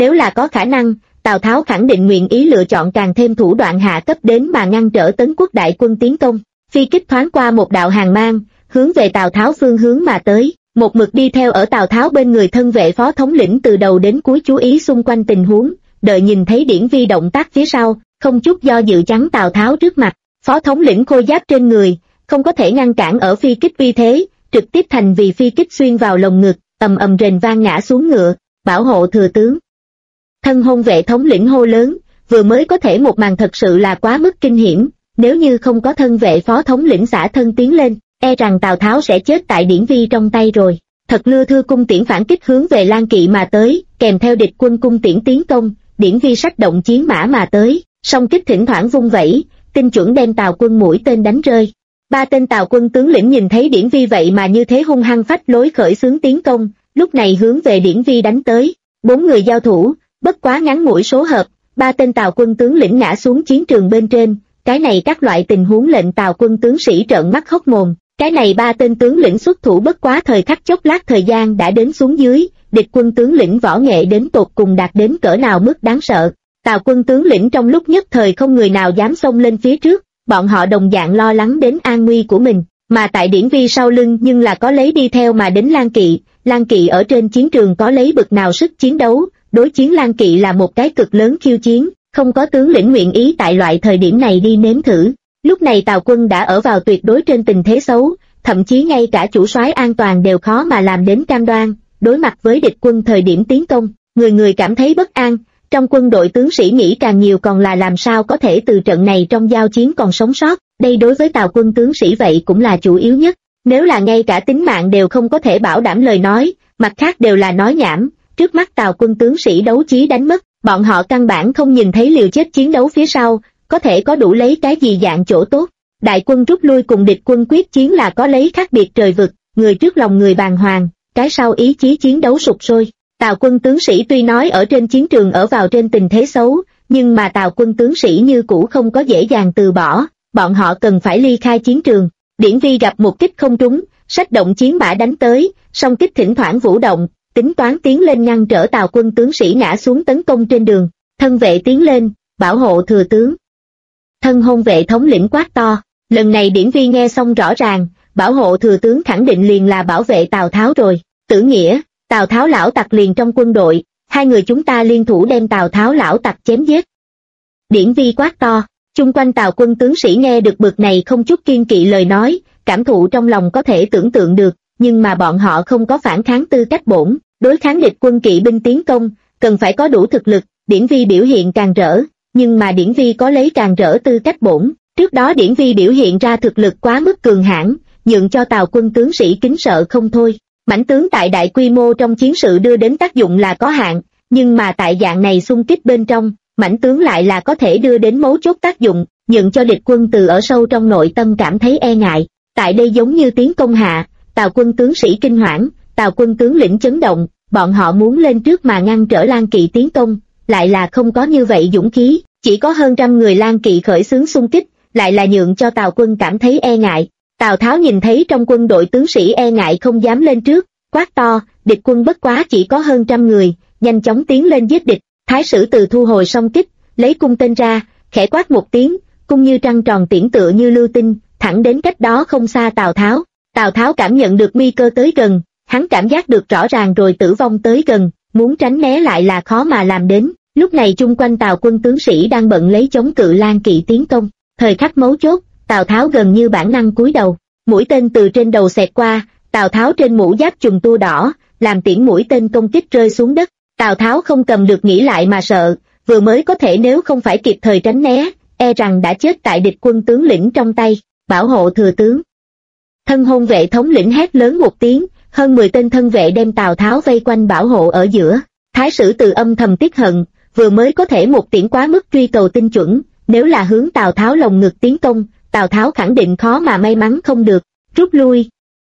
Nếu là có khả năng, Tào Tháo khẳng định nguyện ý lựa chọn càng thêm thủ đoạn hạ cấp đến mà ngăn trở Tấn Quốc đại quân tiến công. Phi kích thoáng qua một đạo hàng mang, hướng về Tào Tháo phương hướng mà tới, một mực đi theo ở Tào Tháo bên người thân vệ phó thống lĩnh từ đầu đến cuối chú ý xung quanh tình huống, đợi nhìn thấy Điển Vi động tác phía sau, không chút do dự chắn Tào Tháo trước mặt. Phó thống lĩnh khôi giáp trên người, không có thể ngăn cản ở phi kích uy thế, trực tiếp thành vì phi kích xuyên vào lồng ngực, ầm ầm rền vang ngã xuống ngựa, bảo hộ thừa tướng. Thân hôn vệ thống lĩnh hô lớn, vừa mới có thể một màn thật sự là quá mức kinh hiểm, nếu như không có thân vệ phó thống lĩnh xả thân tiến lên, e rằng Tào Tháo sẽ chết tại Điển Vi trong tay rồi. Thật lưa thưa cung tiễn phản kích hướng về Lan Kỵ mà tới, kèm theo địch quân cung tiễn tiến công, Điển Vi sách động chiến mã mà tới, song kích thỉnh thoảng vung vẩy, tinh chuẩn đem Tào quân mũi tên đánh rơi. Ba tên Tào quân tướng lĩnh nhìn thấy Điển Vi vậy mà như thế hung hăng phách lối khởi xướng tiến công, lúc này hướng về Điển Vi đánh tới. 4 người giao thủ, bất quá ngắn ngủi số hợp, 3 tên Tào quân tướng lĩnh ngã xuống chiến trường bên trên, cái này các loại tình huống lệnh Tào quân tướng sĩ trợn mắt hốc mồm. Cái này 3 tên tướng lĩnh xuất thủ bất quá thời khắc chốc lát thời gian đã đến xuống dưới, địch quân tướng lĩnh võ nghệ đến tột cùng đạt đến cỡ nào mức đáng sợ. Tào quân tướng lĩnh trong lúc nhất thời không người nào dám xông lên phía trước, bọn họ đồng dạng lo lắng đến an nguy của mình, mà tại Điển Vi sau lưng nhưng là có lấy đi theo mà đến Lan Kỵ ở trên chiến trường có lấy bực nào sức chiến đấu, đối chiến Lan Kỵ là một cái cực lớn khiêu chiến, không có tướng lĩnh nguyện ý tại loại thời điểm này đi nếm thử. Lúc này Tào quân đã ở vào tuyệt đối trên tình thế xấu, thậm chí ngay cả chủ soái an toàn đều khó mà làm đến cam đoan, đối mặt với địch quân thời điểm tiến công, người người cảm thấy bất an, trong quân đội tướng sĩ nghĩ càng nhiều còn là làm sao có thể từ trận này trong giao chiến còn sống sót, đây đối với Tào quân tướng sĩ vậy cũng là chủ yếu nhất, nếu là ngay cả tính mạng đều không có thể bảo đảm lời nói, mặt khác đều là nói nhảm, trước mắt Tào quân tướng sĩ đấu chí đánh mất, bọn họ căn bản không nhìn thấy liều chết chiến đấu phía sau, có thể có đủ lấy cái gì dạng chỗ tốt. Đại quân rút lui cùng địch quân quyết chiến là có lấy khác biệt trời vực, người trước lòng người bàng hoàng, cái sau ý chí chiến đấu sụp sôi. Tào quân tướng sĩ tuy nói ở trên chiến trường ở vào trên tình thế xấu, nhưng mà Tào quân tướng sĩ như cũ không có dễ dàng từ bỏ, bọn họ cần phải ly khai chiến trường. Điển Vi gặp một kích không trúng, sách động chiến mã đánh tới, song kích thỉnh thoảng vũ động, tính toán tiến lên ngăn trở Tào quân tướng sĩ ngã xuống tấn công trên đường. Thân vệ tiến lên, bảo hộ thừa tướng. Thân hôn vệ thống lĩnh quát to, lần này Điển Vi nghe xong rõ ràng, bảo hộ thừa tướng khẳng định liền là bảo vệ Tào Tháo rồi. Tử Nghĩa, Tào Tháo lão tặc liền trong quân đội, hai người chúng ta liên thủ đem Tào Tháo lão tặc chém giết. Điển Vi quát to, chung quanh Tào quân tướng sĩ nghe được bực này không chút kiên kỵ lời nói, cảm thụ trong lòng có thể tưởng tượng được, nhưng mà bọn họ không có phản kháng tư cách bổn, đối kháng địch quân kỵ binh tiến công, cần phải có đủ thực lực. Điển Vi biểu hiện càng rỡ, nhưng mà Điển Vi có lấy càng rỡ tư cách bổn, trước đó Điển Vi biểu hiện ra thực lực quá mức cường hãn, nhượng cho Tào quân tướng sĩ kính sợ không thôi. Mãnh tướng tại đại quy mô trong chiến sự đưa đến tác dụng là có hạn, nhưng mà tại dạng này xung kích bên trong, mãnh tướng lại là có thể đưa đến mấu chốt tác dụng, nhượng cho địch quân từ ở sâu trong nội tâm cảm thấy e ngại. Tại đây giống như tiến công hạ, Tào quân tướng sĩ kinh hoảng, Tào quân tướng lĩnh chấn động, bọn họ muốn lên trước mà ngăn trở Lan Kỵ tiến công, lại là không có như vậy dũng khí, chỉ có hơn trăm người Lan Kỵ khởi xướng xung kích, lại là nhượng cho Tào quân cảm thấy e ngại. Tào Tháo nhìn thấy trong quân đội tướng sĩ e ngại không dám lên trước, quát to, địch quân bất quá chỉ có hơn trăm người, nhanh chóng tiến lên giết địch. Thái sử Từ thu hồi song kích, lấy cung tên ra, khẽ quát một tiếng, cung như trăng tròn tiễn tựa như lưu tinh, thẳng đến cách đó không xa Tào Tháo. Tào Tháo cảm nhận được nguy cơ tới gần, hắn cảm giác được rõ ràng rồi tử vong tới gần, muốn tránh né lại là khó mà làm đến. Lúc này chung quanh Tào quân tướng sĩ đang bận lấy chống cự Lan Kỵ tiến công, thời khắc mấu chốt, Tào Tháo gần như bản năng cúi đầu, mũi tên từ trên đầu xẹt qua, Tào Tháo trên mũ giáp trùng tua đỏ, làm tiễn mũi tên công kích rơi xuống đất. Tào Tháo không cầm được nghĩ lại mà sợ, vừa mới có thể nếu không phải kịp thời tránh né, e rằng đã chết tại địch quân tướng lĩnh trong tay. Bảo hộ thừa tướng. Thân hôn vệ thống lĩnh hét lớn một tiếng, hơn 10 tên thân vệ đem Tào Tháo vây quanh bảo hộ ở giữa. Thái sử Từ âm thầm tiếc hận, vừa mới có thể một tiễn quá mức truy cầu tinh chuẩn, nếu là hướng Tào Tháo lồng ngực tiến công, Tào Tháo khẳng định khó mà may mắn không được. Rút lui.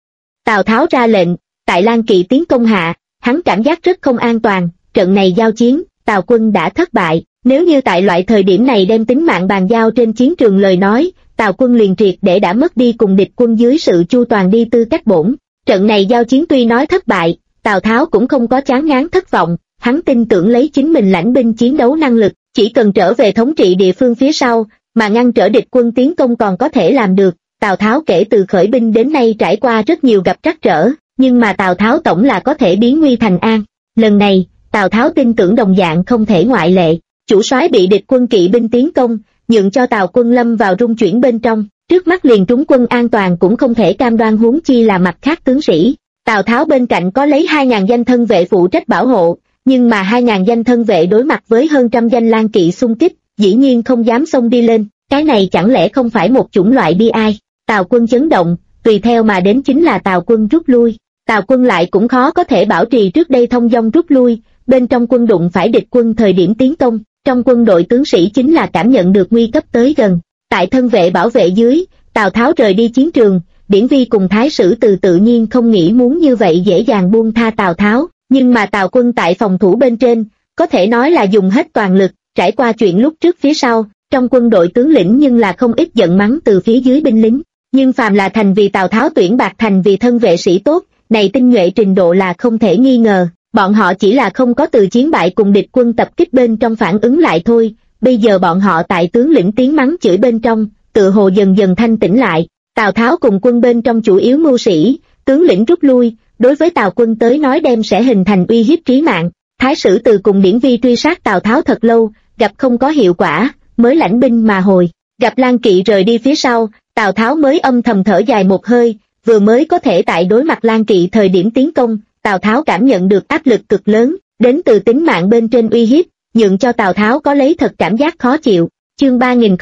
Tào Tháo ra lệnh, tại Lan Kỵ tiến công hạ, hắn cảm giác rất không an toàn, trận này giao chiến, Tào quân đã thất bại, nếu như tại loại thời điểm này đem tính mạng bàn giao trên chiến trường lời nói, Tào quân liền triệt để đã mất đi cùng địch quân dưới sự chu toàn đi tư cách bổn. Trận này giao chiến tuy nói thất bại, Tào Tháo cũng không có chán ngán thất vọng, hắn tin tưởng lấy chính mình lãnh binh chiến đấu năng lực, chỉ cần trở về thống trị địa phương phía sau, mà ngăn trở địch quân tiến công còn có thể làm được. Tào Tháo kể từ khởi binh đến nay trải qua rất nhiều gặp trắc trở, nhưng mà Tào Tháo tổng là có thể biến nguy thành an. Lần này, Tào Tháo tin tưởng đồng dạng không thể ngoại lệ. Chủ soái bị địch quân kỵ binh tiến công, nhượng cho Tào quân lâm vào rung chuyển bên trong, trước mắt liền trúng quân an toàn cũng không thể cam đoan, huống chi là mặt khác tướng sĩ. Tào Tháo bên cạnh có lấy 2.000 danh thân vệ phụ trách bảo hộ, nhưng mà 2.000 danh thân vệ đối mặt với hơn trăm danh lang kỵ xung kích, dĩ nhiên không dám xông đi lên, cái này chẳng lẽ không phải một chủng loại bi ai. Tào quân chấn động, tùy theo mà đến chính là Tào quân rút lui. Tào quân lại cũng khó có thể bảo trì trước đây thông dong rút lui, bên trong quân đụng phải địch quân thời điểm tiến công, trong quân đội tướng sĩ chính là cảm nhận được nguy cấp tới gần. Tại thân vệ bảo vệ dưới, Tào Tháo rời đi chiến trường, Điển Vi cùng Thái Sử Từ tự nhiên không nghĩ muốn như vậy dễ dàng buông tha Tào Tháo, nhưng mà Tào quân tại phòng thủ bên trên, có thể nói là dùng hết toàn lực, trải qua chuyện lúc trước phía sau, trong quân đội tướng lĩnh nhưng là không ít giận mắng từ phía dưới binh lính, nhưng phàm là thành vì Tào Tháo tuyển bạc thành vì thân vệ sĩ tốt, này tinh nhuệ trình độ là không thể nghi ngờ, bọn họ chỉ là không có từ chiến bại cùng địch quân tập kích bên trong phản ứng lại thôi, bây giờ bọn họ tại tướng lĩnh tiếng mắng chửi bên trong, tự hồ dần dần thanh tĩnh lại. Tào Tháo cùng quân bên trong chủ yếu mưu sĩ, tướng lĩnh rút lui, đối với Tào quân tới nói đem sẽ hình thành uy hiếp trí mạng. Thái Sử Từ cùng Điển Vi truy sát Tào Tháo thật lâu, gặp không có hiệu quả, mới lãnh binh mà hồi. Gặp lang kỵ rời đi phía sau, Tào Tháo mới âm thầm thở dài một hơi, vừa mới có thể tại đối mặt lang kỵ thời điểm tiến công, Tào Tháo cảm nhận được áp lực cực lớn, đến từ tính mạng bên trên uy hiếp, nhượng cho Tào Tháo có lấy thật cảm giác khó chịu. Chương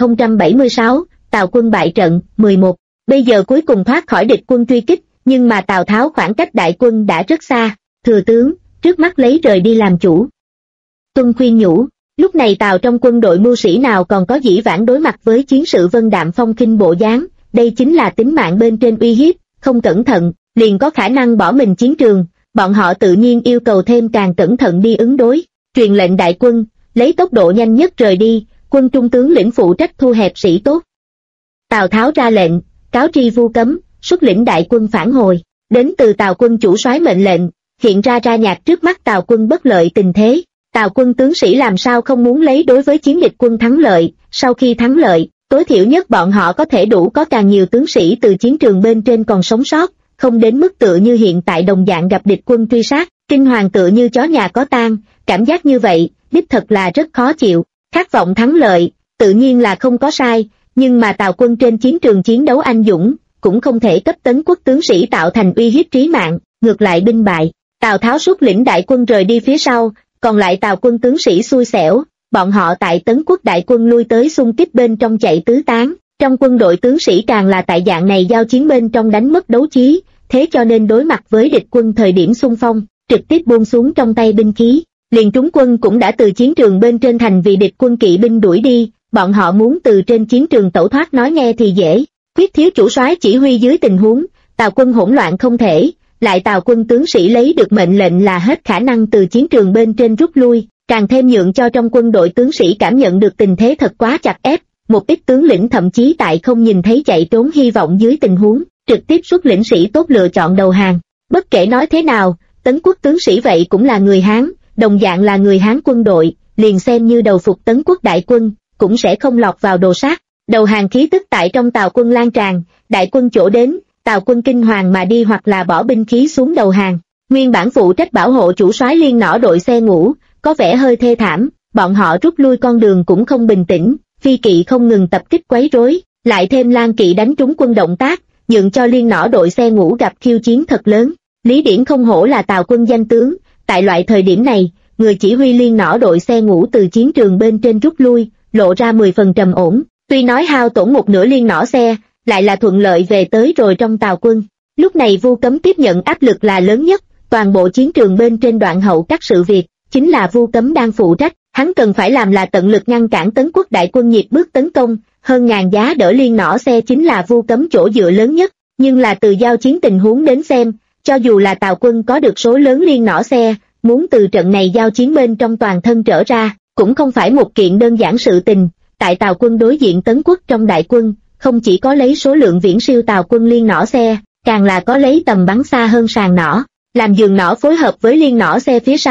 3076, Tào quân bại trận, 11. Bây giờ cuối cùng thoát khỏi địch quân truy kích, nhưng mà Tào Tháo khoảng cách đại quân đã rất xa, thừa tướng, trước mắt lấy rời đi làm chủ. Tuân khuyên nhủ, lúc này Tào trong quân đội mưu sĩ nào còn có dĩ vãng đối mặt với chiến sự vân đạm phong khinh bộ dáng, đây chính là tính mạng bên trên uy hiếp, không cẩn thận, liền có khả năng bỏ mình chiến trường, bọn họ tự nhiên yêu cầu thêm càng cẩn thận đi ứng đối, truyền lệnh đại quân, lấy tốc độ nhanh nhất rời đi, quân trung tướng lĩnh phụ trách thu hẹp sĩ tốt. Tào Tháo ra lệnh, cáo tri Vu Cấm, xuất lĩnh đại quân phản hồi, đến từ Tào quân chủ soái mệnh lệnh, hiện ra nhạt trước mắt Tào quân bất lợi tình thế. Tào quân tướng sĩ làm sao không muốn lấy đối với chiến địch quân thắng lợi, sau khi thắng lợi, tối thiểu nhất bọn họ có thể đủ có càng nhiều tướng sĩ từ chiến trường bên trên còn sống sót, không đến mức tựa như hiện tại đồng dạng gặp địch quân truy sát, kinh hoàng tựa như chó nhà có tang, cảm giác như vậy, đích thật là rất khó chịu. Khát vọng thắng lợi, tự nhiên là không có sai, nhưng mà Tào quân trên chiến trường chiến đấu anh dũng, cũng không thể cấp tấn quốc tướng sĩ tạo thành uy hiếp trí mạng, ngược lại binh bại. Tào Tháo xuất lĩnh đại quân rời đi phía sau, còn lại Tào quân tướng sĩ xui xẻo, bọn họ tại tấn quốc đại quân lui tới xung kích bên trong chạy tứ tán, trong quân đội tướng sĩ càng là tại dạng này giao chiến bên trong đánh mất đấu trí, thế cho nên đối mặt với địch quân thời điểm xung phong, trực tiếp buông xuống trong tay binh khí, liền trúng quân cũng đã từ chiến trường bên trên thành vì địch quân kỵ binh đuổi đi, bọn họ muốn từ trên chiến trường tẩu thoát nói nghe thì dễ, quyết thiếu chủ soái chỉ huy dưới tình huống, Tào quân hỗn loạn không thể, lại Tào quân tướng sĩ lấy được mệnh lệnh là hết khả năng từ chiến trường bên trên rút lui, càng thêm nhượng cho trong quân đội tướng sĩ cảm nhận được tình thế thật quá chặt ép, một ít tướng lĩnh thậm chí tại không nhìn thấy chạy trốn hy vọng dưới tình huống, trực tiếp xuất lĩnh sĩ tốt lựa chọn đầu hàng. Bất kể nói thế nào, tấn quốc tướng sĩ vậy cũng là người Hán, đồng dạng là người Hán quân đội, liền xem như đầu phục tấn quốc đại quân, cũng sẽ không lọt vào đồ sát. Đầu hàng khí tức tại trong Tào quân lan tràn, đại quân chỗ đến, Tào quân kinh hoàng mà đi hoặc là bỏ binh khí xuống đầu hàng. Nguyên bản phụ trách bảo hộ chủ soái Liên nỏ đội xe ngũ, có vẻ hơi thê thảm, bọn họ rút lui con đường cũng không bình tĩnh, phi kỵ không ngừng tập kích quấy rối, lại thêm lang kỵ đánh trúng quân động tác, nhượng cho Liên nỏ đội xe ngũ gặp khiêu chiến thật lớn. Lý Điển không hổ là Tào quân danh tướng, tại loại thời điểm này, người chỉ huy Liên nỏ đội xe ngũ từ chiến trường bên trên rút lui, lộ ra 10 phần trầm ổn, tuy nói hao tổn một nửa Liên nỏ xe, lại là thuận lợi về tới rồi trong Tào quân. Lúc này Vu Cấm tiếp nhận áp lực là lớn nhất, toàn bộ chiến trường bên trên đoạn hậu các sự việc, chính là Vu Cấm đang phụ trách, hắn cần phải làm là tận lực ngăn cản tấn quốc đại quân nhịp bước tấn công, hơn ngàn giá đỡ Liên nỏ xe chính là Vu Cấm chỗ dựa lớn nhất, nhưng là từ giao chiến tình huống đến xem, cho dù là Tào quân có được số lớn Liên nỏ xe, muốn từ trận này giao chiến bên trong toàn thân trở ra, cũng không phải một kiện đơn giản sự tình. Tại Tào quân đối diện tấn quốc trong đại quân, không chỉ có lấy số lượng viễn siêu Tào quân Liên nỏ xe, càng là có lấy tầm bắn xa hơn sàn nỏ, làm giường nỏ phối hợp với Liên nỏ xe phía sau,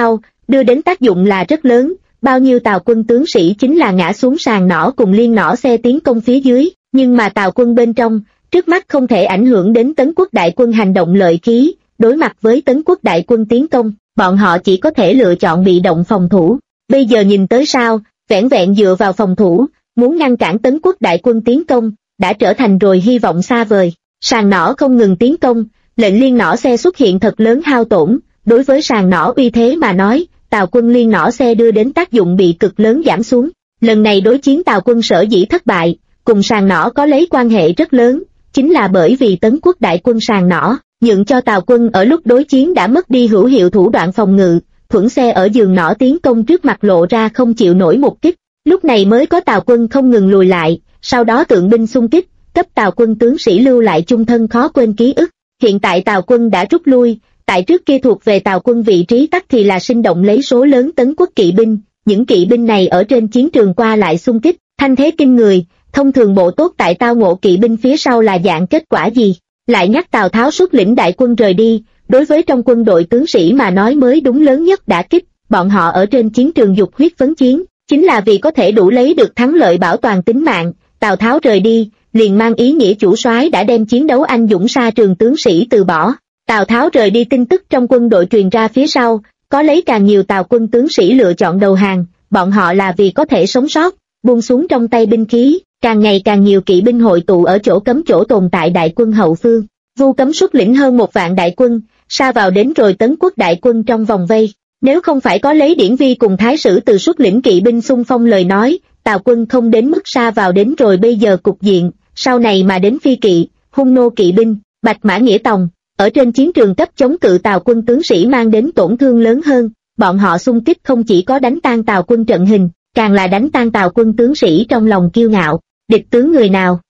đưa đến tác dụng là rất lớn, bao nhiêu Tào quân tướng sĩ chính là ngã xuống sàn nỏ cùng liên nỏ xe tiến công phía dưới, nhưng mà Tào quân bên trong, trước mắt không thể ảnh hưởng đến Tấn quốc đại quân hành động lợi khí, đối mặt với Tấn quốc đại quân tiến công, bọn họ chỉ có thể lựa chọn bị động phòng thủ. Bây giờ nhìn tới sao, vẻn vẹn dựa vào phòng thủ, muốn ngăn cản Tấn quốc đại quân tiến công, đã trở thành rồi hy vọng xa vời. Sàn nỏ không ngừng tiến công, lệnh liên nỏ xe xuất hiện thật lớn hao tổn, đối với sàn nỏ uy thế mà nói, Tào quân liên nỏ xe đưa đến tác dụng bị cực lớn giảm xuống. Lần này đối chiến Tào quân sở dĩ thất bại, cùng sàn nỏ có lấy quan hệ rất lớn, chính là bởi vì Tấn quốc đại quân sàn nỏ, nhượng cho Tào quân ở lúc đối chiến đã mất đi hữu hiệu thủ đoạn phòng ngự, thuẫn xe ở giường nỏ tiến công trước mặt lộ ra không chịu nổi một kích, lúc này mới có Tào quân không ngừng lùi lại, sau đó tượng binh xung kích, cấp Tào quân tướng sĩ lưu lại chung thân khó quên ký ức. Hiện tại Tào quân đã rút lui, tại trước kia thuộc về Tào quân vị trí tắc thì là sinh động lấy số lớn Tấn quốc kỵ binh, những kỵ binh này ở trên chiến trường qua lại xung kích, thanh thế kinh người, thông thường bộ tốt tại tao ngộ kỵ binh phía sau là dạng kết quả gì? Lại nhắc Tào Tháo xuất lĩnh đại quân rời đi, đối với trong quân đội tướng sĩ mà nói mới đúng lớn nhất đả kích, bọn họ ở trên chiến trường dục huyết phấn chiến, chính là vì có thể đủ lấy được thắng lợi bảo toàn tính mạng. Tào Tháo rời đi, liền mang ý nghĩa chủ soái đã đem chiến đấu anh dũng xa trường tướng sĩ từ bỏ. Tào Tháo rời đi tin tức trong quân đội truyền ra phía sau, có lấy càng nhiều Tào quân tướng sĩ lựa chọn đầu hàng, bọn họ là vì có thể sống sót, buông xuống trong tay binh khí, càng ngày càng nhiều kỵ binh hội tụ ở chỗ cấm chỗ tồn tại đại quân hậu phương. Vu Cấm xuất lĩnh hơn 1 vạn đại quân, sa vào đến rồi Tấn quốc đại quân trong vòng vây. Nếu không phải có lấy Điển Vi cùng Thái Sử Từ xuất lĩnh kỵ binh xung phong lời nói, Tào quân không đến mức sa vào đến rồi bây giờ cục diện, sau này mà đến phi kỵ, hung nô kỵ binh, Bạch Mã Nghĩa Tòng, ở trên chiến trường cấp chống cự Tào quân tướng sĩ mang đến tổn thương lớn hơn, bọn họ xung kích không chỉ có đánh tan Tào quân trận hình, càng là đánh tan Tào quân tướng sĩ trong lòng kiêu ngạo. Địch tướng người nào?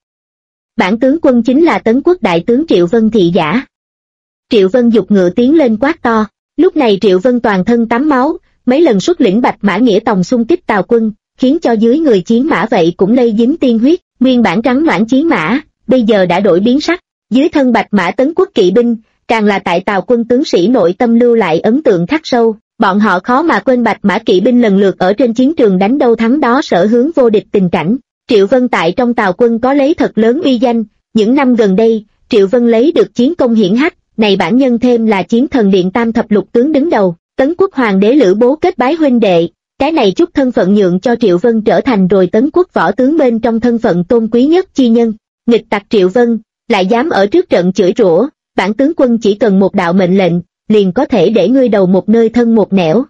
Bản tướng quân chính là Tấn quốc đại tướng Triệu Vân thị giả. Triệu Vân giục ngựa tiến lên quát to, lúc này Triệu Vân toàn thân tắm máu, mấy lần xuất lĩnh Bạch Mã Nghĩa Tòng xung kích Tào quân, khiến cho dưới người chiến mã vậy cũng lây dính tiên huyết, nguyên bản trắng loãng chiến mã, bây giờ đã đổi biến sắc, dưới thân Bạch Mã Tấn quốc kỵ binh, càng là tại Tào quân tướng sĩ nội tâm lưu lại ấn tượng khắc sâu, bọn họ khó mà quên Bạch Mã kỵ binh lần lượt ở trên chiến trường đánh đâu thắng đó sở hướng vô địch tình cảnh. Triệu Vân tại trong Tào quân có lấy thật lớn uy danh, những năm gần đây, Triệu Vân lấy được chiến công hiển hách, này bản nhân thêm là chiến thần điện tam thập lục tướng đứng đầu, Tấn quốc hoàng đế Lữ Bố kết bái huynh đệ, cái này chút thân phận nhượng cho Triệu Vân trở thành rồi Tấn quốc võ tướng bên trong thân phận tôn quý nhất chi nhân. Nghịch tặc Triệu Vân, lại dám ở trước trận chửi rủa, bản tướng quân chỉ cần một đạo mệnh lệnh, liền có thể để ngươi đầu một nơi thân một nẻo.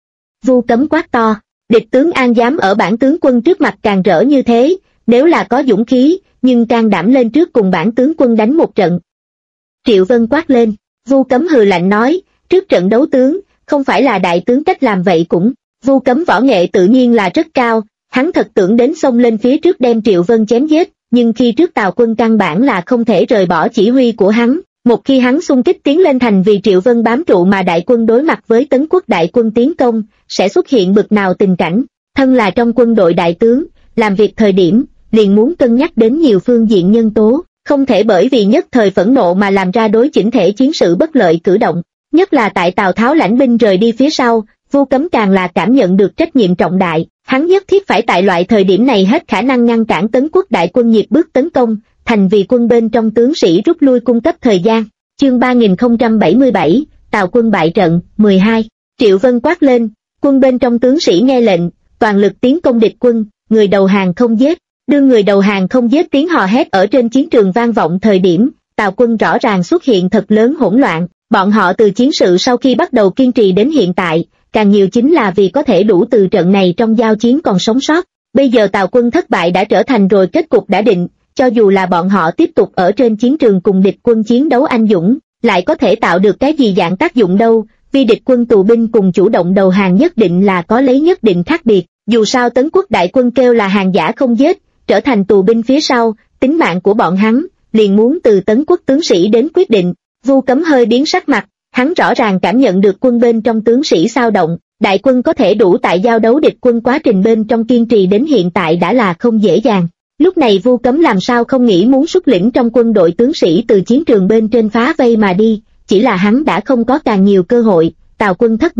Vu Cấm quát to, địch tướng an dám ở bản tướng quân trước mặt càng rỡ như thế, nếu là có dũng khí, nhưng can đảm lên trước cùng bản tướng quân đánh một trận. Triệu Vân quát lên, Vu Cấm hừ lạnh nói, trước trận đấu tướng, không phải là đại tướng cách làm vậy cũng. Vu Cấm võ nghệ tự nhiên là rất cao, hắn thật tưởng đến xông lên phía trước đem Triệu Vân chém giết, nhưng khi trước Tào quân căn bản là không thể rời bỏ chỉ huy của hắn, một khi hắn xung kích tiến lên thành vì Triệu Vân bám trụ mà đại quân đối mặt với Tấn quốc đại quân tiến công, sẽ xuất hiện bực nào tình cảnh. Thân là trong quân đội đại tướng, làm việc thời điểm, liền muốn cân nhắc đến nhiều phương diện nhân tố, không thể bởi vì nhất thời phẫn nộ mà làm ra đối chỉnh thể chiến sự bất lợi cử động. Nhất là tại Tào Tháo lãnh binh rời đi phía sau, Vu Cấm càng là cảm nhận được trách nhiệm trọng đại, hắn nhất thiết phải tại loại thời điểm này hết khả năng ngăn cản Tấn quốc đại quân nhịp bước tấn công, thành vì quân bên trong tướng sĩ rút lui cung cấp thời gian. Chương 3077, Tào quân bại trận, 12. Triệu Vân quát lên, quân bên trong tướng sĩ nghe lệnh, toàn lực tiến công địch quân, người đầu hàng không giết. Đương người đầu hàng không giết tiếng hò hét ở trên chiến trường vang vọng thời điểm, Tào quân rõ ràng xuất hiện thật lớn hỗn loạn, bọn họ từ chiến sự sau khi bắt đầu kiên trì đến hiện tại, càng nhiều chính là vì có thể đủ từ trận này trong giao chiến còn sống sót. Bây giờ Tào quân thất bại đã trở thành rồi kết cục đã định, cho dù là bọn họ tiếp tục ở trên chiến trường cùng địch quân chiến đấu anh dũng, lại có thể tạo được cái gì dạng tác dụng đâu, vì địch quân tù binh cùng chủ động đầu hàng nhất định là có lấy nhất định khác biệt, dù sao Tấn quốc đại quân kêu là hàng giả không giết, trở thành tù binh phía sau, tính mạng của bọn hắn, liền muốn từ Tấn quốc tướng sĩ đến quyết định. Vu Cấm hơi biến sắc mặt, hắn rõ ràng cảm nhận được quân bên trong tướng sĩ xao động, đại quân có thể đủ tại giao đấu địch quân quá trình bên trong kiên trì đến hiện tại đã là không dễ dàng. Lúc này Vu Cấm làm sao không nghĩ muốn xuất lĩnh trong quân đội tướng sĩ từ chiến trường bên trên phá vây mà đi, chỉ là hắn đã không có càng nhiều cơ hội, Tào quân thất bại,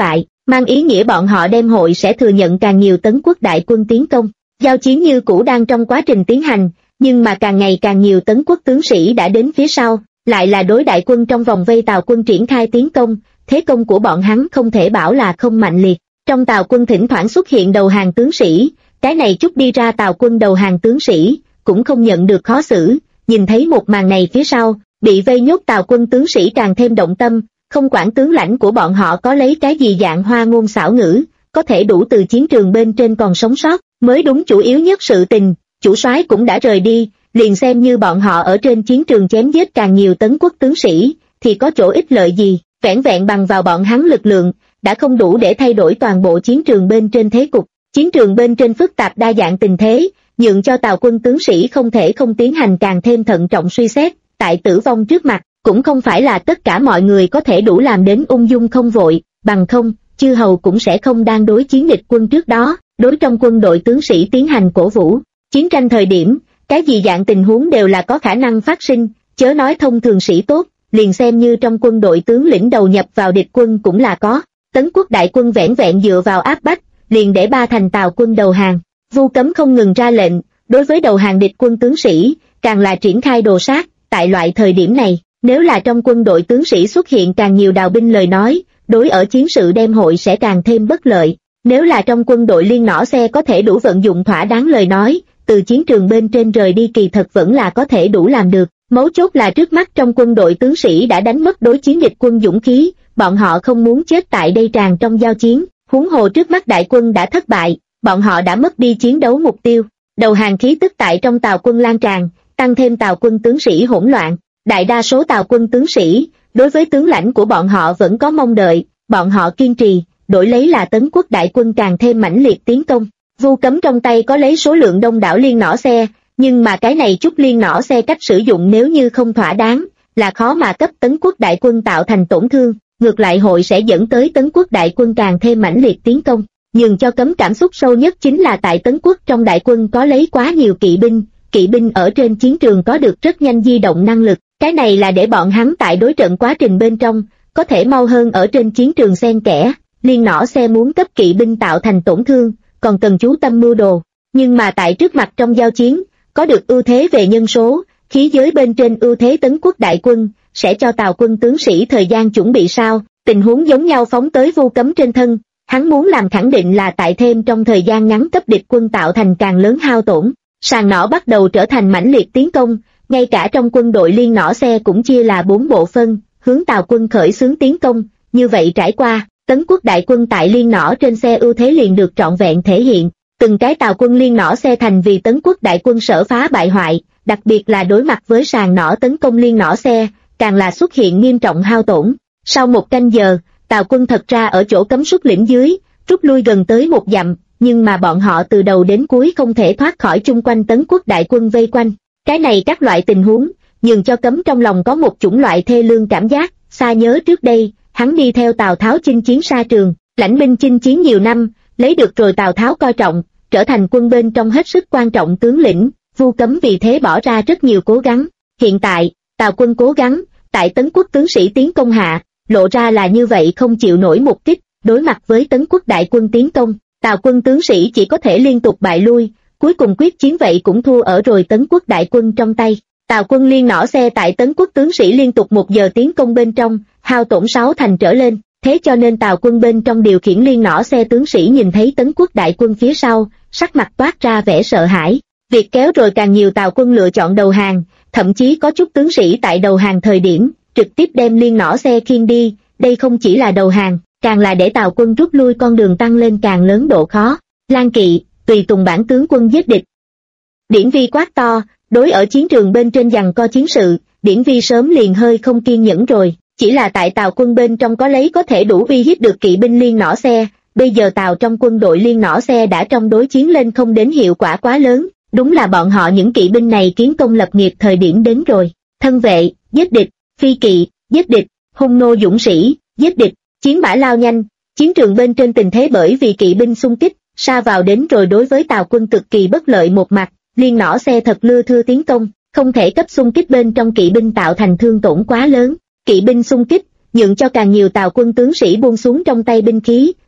mang ý nghĩa bọn họ đem hội sẽ thừa nhận càng nhiều Tấn quốc đại quân tiến công. Giao chiến như cũ đang trong quá trình tiến hành, nhưng mà càng ngày càng nhiều Tấn quốc tướng sĩ đã đến phía sau, lại là đối đại quân trong vòng vây Tào quân triển khai tiến công, thế công của bọn hắn không thể bảo là không mạnh liệt. Trong Tào quân thỉnh thoảng xuất hiện đầu hàng tướng sĩ, cái này chút đi ra Tào quân đầu hàng tướng sĩ, cũng không nhận được khó xử, nhìn thấy một màn này phía sau, bị vây nhốt Tào quân tướng sĩ càng thêm động tâm, không quản tướng lãnh của bọn họ có lấy cái gì dạng hoa ngôn xảo ngữ, có thể đủ từ chiến trường bên trên còn sống sót, mới đúng chủ yếu nhất sự tình, chủ soái cũng đã rời đi, liền xem như bọn họ ở trên chiến trường chém giết càng nhiều Tấn quốc tướng sĩ, thì có chỗ ích lợi gì, vẻn vẹn bằng vào bọn hắn lực lượng, đã không đủ để thay đổi toàn bộ chiến trường bên trên thế cục. Chiến trường bên trên phức tạp đa dạng tình thế, nhượng cho Tào quân tướng sĩ không thể không tiến hành càng thêm thận trọng suy xét, tại tử vong trước mặt, cũng không phải là tất cả mọi người có thể đủ làm đến ung dung không vội, bằng không, chư hầu cũng sẽ không đang đối chiến địch quân trước đó, đối trong quân đội tướng sĩ tiến hành cổ vũ. Chiến tranh thời điểm, cái gì dạng tình huống đều là có khả năng phát sinh, chớ nói thông thường sĩ tốt, liền xem như trong quân đội tướng lĩnh đầu nhập vào địch quân cũng là có. Tấn quốc đại quân vẻn vẹn dựa vào áp bách, liền để 3 thành Tào quân đầu hàng. Vu Cấm không ngừng ra lệnh, đối với đầu hàng địch quân tướng sĩ, càng là triển khai đồ sát. Tại loại thời điểm này, nếu là trong quân đội tướng sĩ xuất hiện càng nhiều đào binh lời nói, đối ở chiến sự đem hội sẽ càng thêm bất lợi. Nếu là trong quân đội liên nỏ xe có thể đủ vận dụng thỏa đáng lời nói, từ chiến trường bên trên rời đi kỳ thật vẫn là có thể đủ làm được. Mấu chốt là trước mắt trong quân đội tướng sĩ đã đánh mất đối chiến địch quân dũng khí, bọn họ không muốn chết tại đây tràn trong giao chiến, huống hồ trước mắt đại quân đã thất bại, bọn họ đã mất đi chiến đấu mục tiêu. Đầu hàng khí tức tại trong Tào quân lan tràn, tăng thêm Tào quân tướng sĩ hỗn loạn. Đại đa số Tào quân tướng sĩ, đối với tướng lãnh của bọn họ vẫn có mong đợi, bọn họ kiên trì, đổi lấy là Tấn quốc đại quân càng thêm mãnh liệt tiến công. Vu Cấm trong tay có lấy số lượng đông đảo liên nỏ xe, nhưng mà cái này chút liên nỏ xe cách sử dụng nếu như không thỏa đáng, là khó mà cấp Tấn quốc đại quân tạo thành tổn thương, ngược lại hội sẽ dẫn tới Tấn quốc đại quân càng thêm mãnh liệt tiến công. Nhưng cho Cấm cảm xúc sâu nhất chính là tại Tấn quốc trong đại quân có lấy quá nhiều kỵ binh ở trên chiến trường có được rất nhanh di động năng lực, cái này là để bọn hắn tại đối trận quá trình bên trong, có thể mau hơn ở trên chiến trường xen kẽ. Liên nỏ xe muốn cấp kỵ binh tạo thành tổn thương, còn cần chú tâm mưu đồ, nhưng mà tại trước mặt trong giao chiến, có được ưu thế về nhân số, khí giới bên trên ưu thế Tấn quốc đại quân, sẽ cho Tào quân tướng sĩ thời gian chuẩn bị sao, tình huống giống nhau phóng tới Vu Cấm trên thân, hắn muốn làm khẳng định là tại thêm trong thời gian ngắn cấp địch quân tạo thành càng lớn hao tổn. Sàn nỏ bắt đầu trở thành mãnh liệt tiến công, ngay cả trong quân đội liên nỏ xe cũng chia là 4 bộ phân, hướng Tào quân khởi xướng tiến công, như vậy trải qua, Tấn quốc đại quân tại liên nỏ trên xe ưu thế liền được trọn vẹn thể hiện. Từng cái Tào quân liên nỏ xe thành vì Tấn quốc đại quân sở phá bại hoại, đặc biệt là đối mặt với sàn nỏ tấn công liên nỏ xe, càng là xuất hiện nghiêm trọng hao tổn. Sau 1 canh giờ, Tào quân thật ra ở chỗ Cấm xuất lĩnh dưới, rút lui gần tới 1 dặm, nhưng mà bọn họ từ đầu đến cuối không thể thoát khỏi chung quanh Tấn quốc đại quân vây quanh. Cái này các loại tình huống, nhường cho Cấm trong lòng có một chủng loại thê lương cảm giác, xa nhớ trước đây, hắn đi theo Tào Tháo chinh chiến xa trường, lãnh binh chinh chiến nhiều năm, lấy được rồi Tào Tháo coi trọng, trở thành quân bên trong hết sức quan trọng tướng lĩnh, Vu Cấm vì thế bỏ ra rất nhiều cố gắng. Hiện tại, Tào quân cố gắng, tại Tấn quốc tướng sĩ tiến công hạ, lộ ra là như vậy không chịu nổi một kích, đối mặt với Tấn quốc đại quân tiến công, Tào quân tướng sĩ chỉ có thể liên tục bại lui, cuối cùng quyết chiến vậy cũng thua ở rồi Tấn quốc đại quân trong tay. Tào quân liên nỏ xe tại Tấn quốc tướng sĩ liên tục 1 giờ tiến công bên trong, hao tổn 6 thành trở lên, thế cho nên Tào quân bên trong điều khiển liên nỏ xe tướng sĩ nhìn thấy Tấn quốc đại quân phía sau, sắc mặt toát ra vẻ sợ hãi. Việc kéo rồi càng nhiều Tào quân lựa chọn đầu hàng, thậm chí có chút tướng sĩ tại đầu hàng thời điểm, trực tiếp đem liên nỏ xe khiêng đi, đây không chỉ là đầu hàng, càng là để Tào quân rút lui con đường tăng lên càng lớn độ khó. Lan Kỵ, tùy tùng bản tướng quân giết địch. Điển Vi quát to, đối ở chiến trường bên trên giằng co chiến sự, Điển Vi sớm liền hơi không kiên nhẫn rồi, chỉ là tại Tào quân bên trong có lấy có thể đủ uy hiếp được kỵ binh liên nỏ xe, bây giờ Tào trong quân đội liên nỏ xe đã trong đối chiến lên không đến hiệu quả quá lớn, đúng là bọn họ những kỵ binh này kiến công lập nghiệp thời điểm đến rồi. Thân vệ, giết địch, phi kỵ, giết địch, hung nô dũng sĩ, giết địch, chiến mã lao nhanh, chiến trường bên trên tình thế bởi vì kỵ binh xung kích, sa vào đến rồi đối với Tào quân cực kỳ bất lợi một mặt, liên nỏ xe thật lưa thưa tiến công, không thể cấp xung kích bên trong kỵ binh tạo thành thương tổn quá lớn, kỵ binh xung kích, nhượng cho càng nhiều Tào quân tướng sĩ buông xuống trong tay binh khí,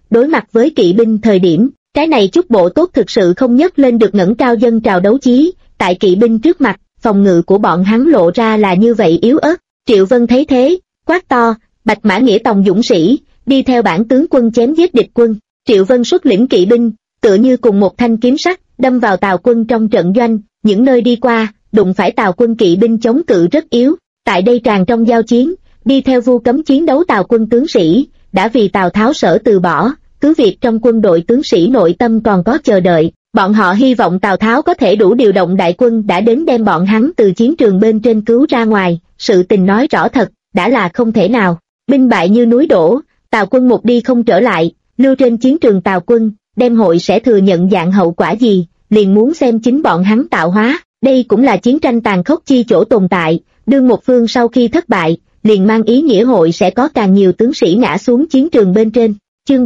đối mặt với kỵ binh thời điểm, cái này chút bộ tốt thực sự không nhấc lên được ngẩng cao dân trào đấu chí, tại kỵ binh trước mặt, phòng ngự của bọn hắn lộ ra là như vậy yếu ớt. Triệu Vân thấy thế, quát to, Bạch Mã Nghĩa Tòng dũng sĩ, đi theo bản tướng quân chém giết địch quân. Triệu Vân xuất lĩnh kỵ binh, tựa như cùng một thanh kiếm sắc, đâm vào Tào quân trong trận doanh, những nơi đi qua, đụng phải Tào quân kỵ binh chống cự rất yếu. Tại đây tràn trong giao chiến, đi theo Vu Cấm chiến đấu Tào quân tướng sĩ, đã vì Tào Tháo sở từ bỏ, cứ việc trong quân đội tướng sĩ nội tâm còn có chờ đợi, bọn họ hy vọng Tào Tháo có thể đủ điều động đại quân đã đến đem bọn hắn từ chiến trường bên trên cứu ra ngoài, sự tình nói rõ thật, đã là không thể nào. Binh bại như núi đổ, Tào quân một đi không trở lại, lưu trên chiến trường Tào quân, đem hội sẽ thừa nhận dạng hậu quả gì, liền muốn xem chính bọn hắn tạo hóa. Đây cũng là chiến tranh tàn khốc chi chỗ tồn tại, đương một phương sau khi thất bại, liền mang ý nghĩa hội sẽ có càng nhiều tướng sĩ ngã xuống chiến trường bên trên. Chương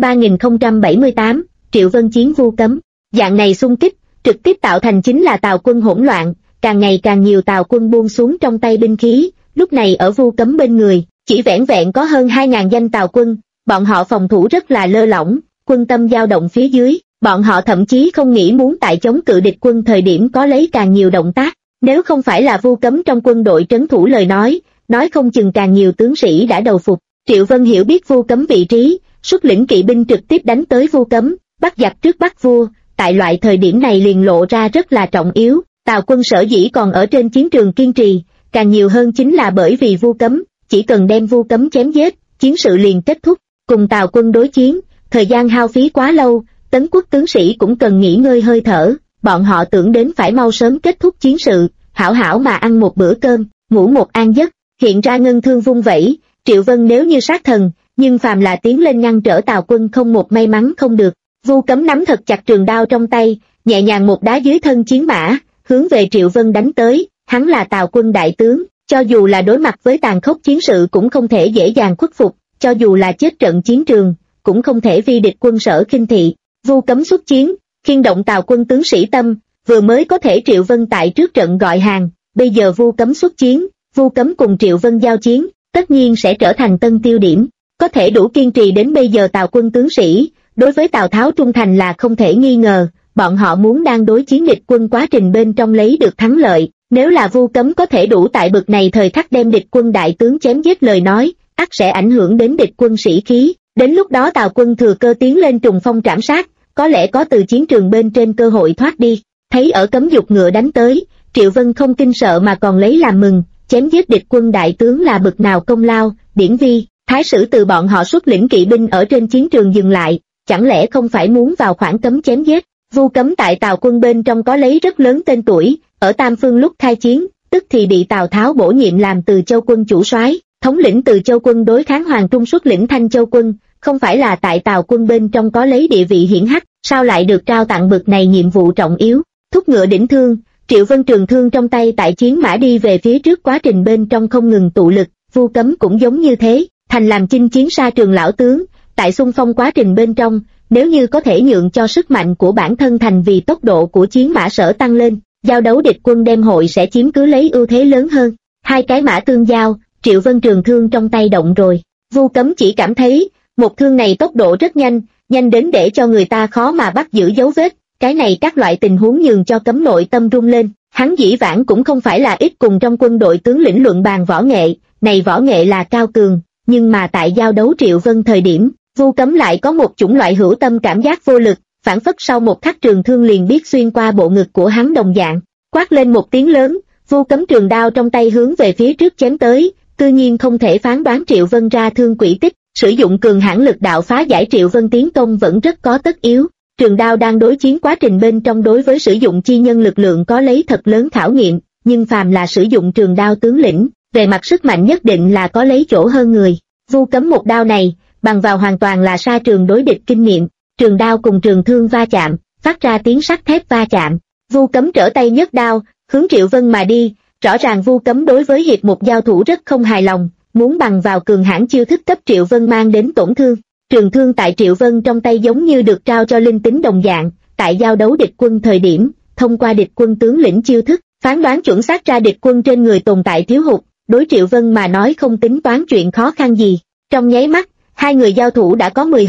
3078, Triệu Vân chiến Vu Cấm. Dạng này xung kích, trực tiếp tạo thành chính là Tào quân hỗn loạn, càng ngày càng nhiều Tào quân buông xuống trong tay binh khí, lúc này ở Vu Cấm bên người, chỉ vẻn vẹn có hơn 2.000 danh Tào quân, bọn họ phòng thủ rất là lơ lỏng, quân tâm dao động phía dưới, bọn họ thậm chí không nghĩ muốn tại chống cự địch quân thời điểm có lấy càng nhiều động tác, nếu không phải là Vu Cấm trong quân đội trấn thủ lời nói không chừng càng nhiều tướng sĩ đã đầu phục. Triệu Vân hiểu biết Vu Cấm vị trí, xuất lĩnh kỵ binh trực tiếp đánh tới Vu Cấm, bắt giặc trước bắt vua, tại loại thời điểm này liền lộ ra rất là trọng yếu. Tào quân sở dĩ còn ở trên chiến trường kiên trì, càng nhiều hơn chính là bởi vì Vu Cấm, chỉ cần đem Vu Cấm chém giết, chiến sự liền kết thúc. Cùng Tào quân đối chiến, thời gian hao phí quá lâu, Tấn quốc tướng sĩ cũng cần nghỉ ngơi hơi thở, bọn họ tưởng đến phải mau sớm kết thúc chiến sự, hảo hảo mà ăn một bữa cơm, ngủ một an giấc. Hiện ra ngân thương vung vẩy, Triệu Vân nếu như sát thần, nhưng phàm là tiến lên ngăn trở Tào quân không một may mắn không được. Vu Cấm nắm thật chặt trường đao trong tay, nhẹ nhàng một đá dưới thân chiến mã, hướng về Triệu Vân đánh tới. Hắn là Tào quân đại tướng, cho dù là đối mặt với tàn khốc chiến sự cũng không thể dễ dàng khuất phục, cho dù là chết trận chiến trường, cũng không thể vi địch quân sở khinh thị. Vu Cấm xuất chiến, khiên động Tào quân tướng sĩ tâm, vừa mới có thể Triệu Vân tại trước trận gọi hàng, bây giờ Vu Cấm xuất chiến, Vu Cấm cùng Triệu Vân giao chiến, tất nhiên sẽ trở thành tân tiêu điểm. Có thể đủ kiên trì đến bây giờ Tào quân tướng sĩ, đối với Tào Tháo trung thành là không thể nghi ngờ, bọn họ muốn đang đối chiến địch quân quá trình bên trong lấy được thắng lợi. Nếu là Vu Cấm có thể đủ tại bực này thời khắc đem địch quân đại tướng chém giết lời nói, ắt sẽ ảnh hưởng đến địch quân sĩ khí. Đến lúc đó Tào quân thừa cơ tiến lên trùng phong trảm sát, có lẽ có từ chiến trường bên trên cơ hội thoát đi. Thấy ở Cấm dục ngựa đánh tới, Triệu Vân không kinh sợ mà còn lấy làm mừng, chém giết địch quân đại tướng là bực nào công lao, điển vi, thái sử từ bọn họ xuất lĩnh kỵ binh ở trên chiến trường dừng lại, chẳng lẽ không phải muốn vào khoảng cấm chém giết. Vu Cấm tại Tào quân bên trong có lấy rất lớn tên tuổi, ở Tam Phương lúc khai chiến, tức thì bị Tào Tháo bổ nhiệm làm Từ Châu quân chủ soái, thống lĩnh Từ Châu quân đối kháng Hoàng Trung xuất lĩnh Thanh Châu quân, không phải là tại Tào quân bên trong có lấy địa vị hiển hách, sao lại được trao tặng bực này nhiệm vụ trọng yếu. Thúc ngựa đỉnh thương, Triệu Vân trường thương trong tay tại chiến mã đi về phía trước quá trình bên trong không ngừng tụ lực, Vu Cấm cũng giống như thế, thành làm chinh chiến xa trường lão tướng, tại xung phong quá trình bên trong, nếu như có thể nhượng cho sức mạnh của bản thân thành vì tốc độ của chiến mã sở tăng lên, giao đấu địch quân đem hội sẽ chiếm cứ lấy ưu thế lớn hơn. Hai cái mã tương giao, Triệu Vân trường thương trong tay động rồi, Vu Cấm chỉ cảm thấy, một thương này tốc độ rất nhanh, nhanh đến để cho người ta khó mà bắt giữ dấu vết. Cái này các loại tình huống nhường cho Cấm nội tâm rung lên, hắn dĩ vãng cũng không phải là ít cùng trong quân đội tướng lĩnh luận bàn võ nghệ, này võ nghệ là cao cường, nhưng mà tại giao đấu Triệu Vân thời điểm, Vu Cấm lại có một chủng loại hữu tâm cảm giác vô lực, phản phất sau một khắc trường thương liền biết xuyên qua bộ ngực của hắn đồng dạng. Quát lên một tiếng lớn, Vu Cấm trường đao trong tay hướng về phía trước chém tới, tự nhiên không thể phán đoán Triệu Vân ra thương quỹ tích, sử dụng cường hãn lực đạo phá giải Triệu Vân tiến công vẫn rất có tất yếu. Trường đao đang đối chiến quá trình bên trong đối với sử dụng chi nhân lực lượng có lấy thật lớn khảo nghiệm, nhưng phàm là sử dụng trường đao tướng lĩnh, về mặt sức mạnh nhất định là có lấy chỗ hơn người. Vu Cấm một đao này, bằng vào hoàn toàn là sa trường đối địch kinh nghiệm, trường đao cùng trường thương va chạm, phát ra tiếng sắt thép va chạm. Vu Cấm trở tay nhấc đao, hướng Triệu Vân mà đi, rõ ràng Vu Cấm đối với hiệp một giao thủ rất không hài lòng, muốn bằng vào cường hãn chiêu thức cấp Triệu Vân mang đến tổn thương. Trường thương tại Triệu Vân trong tay giống như được trao cho linh tính đồng dạng, tại giao đấu địch quân thời điểm, thông qua địch quân tướng lĩnh chiêu thức, phán đoán chuẩn xác ra địch quân trên người tồn tại thiếu hụt, đối Triệu Vân mà nói không tính toán chuyện khó khăn gì. Trong nháy mắt, hai người giao thủ đã có 10 hợp,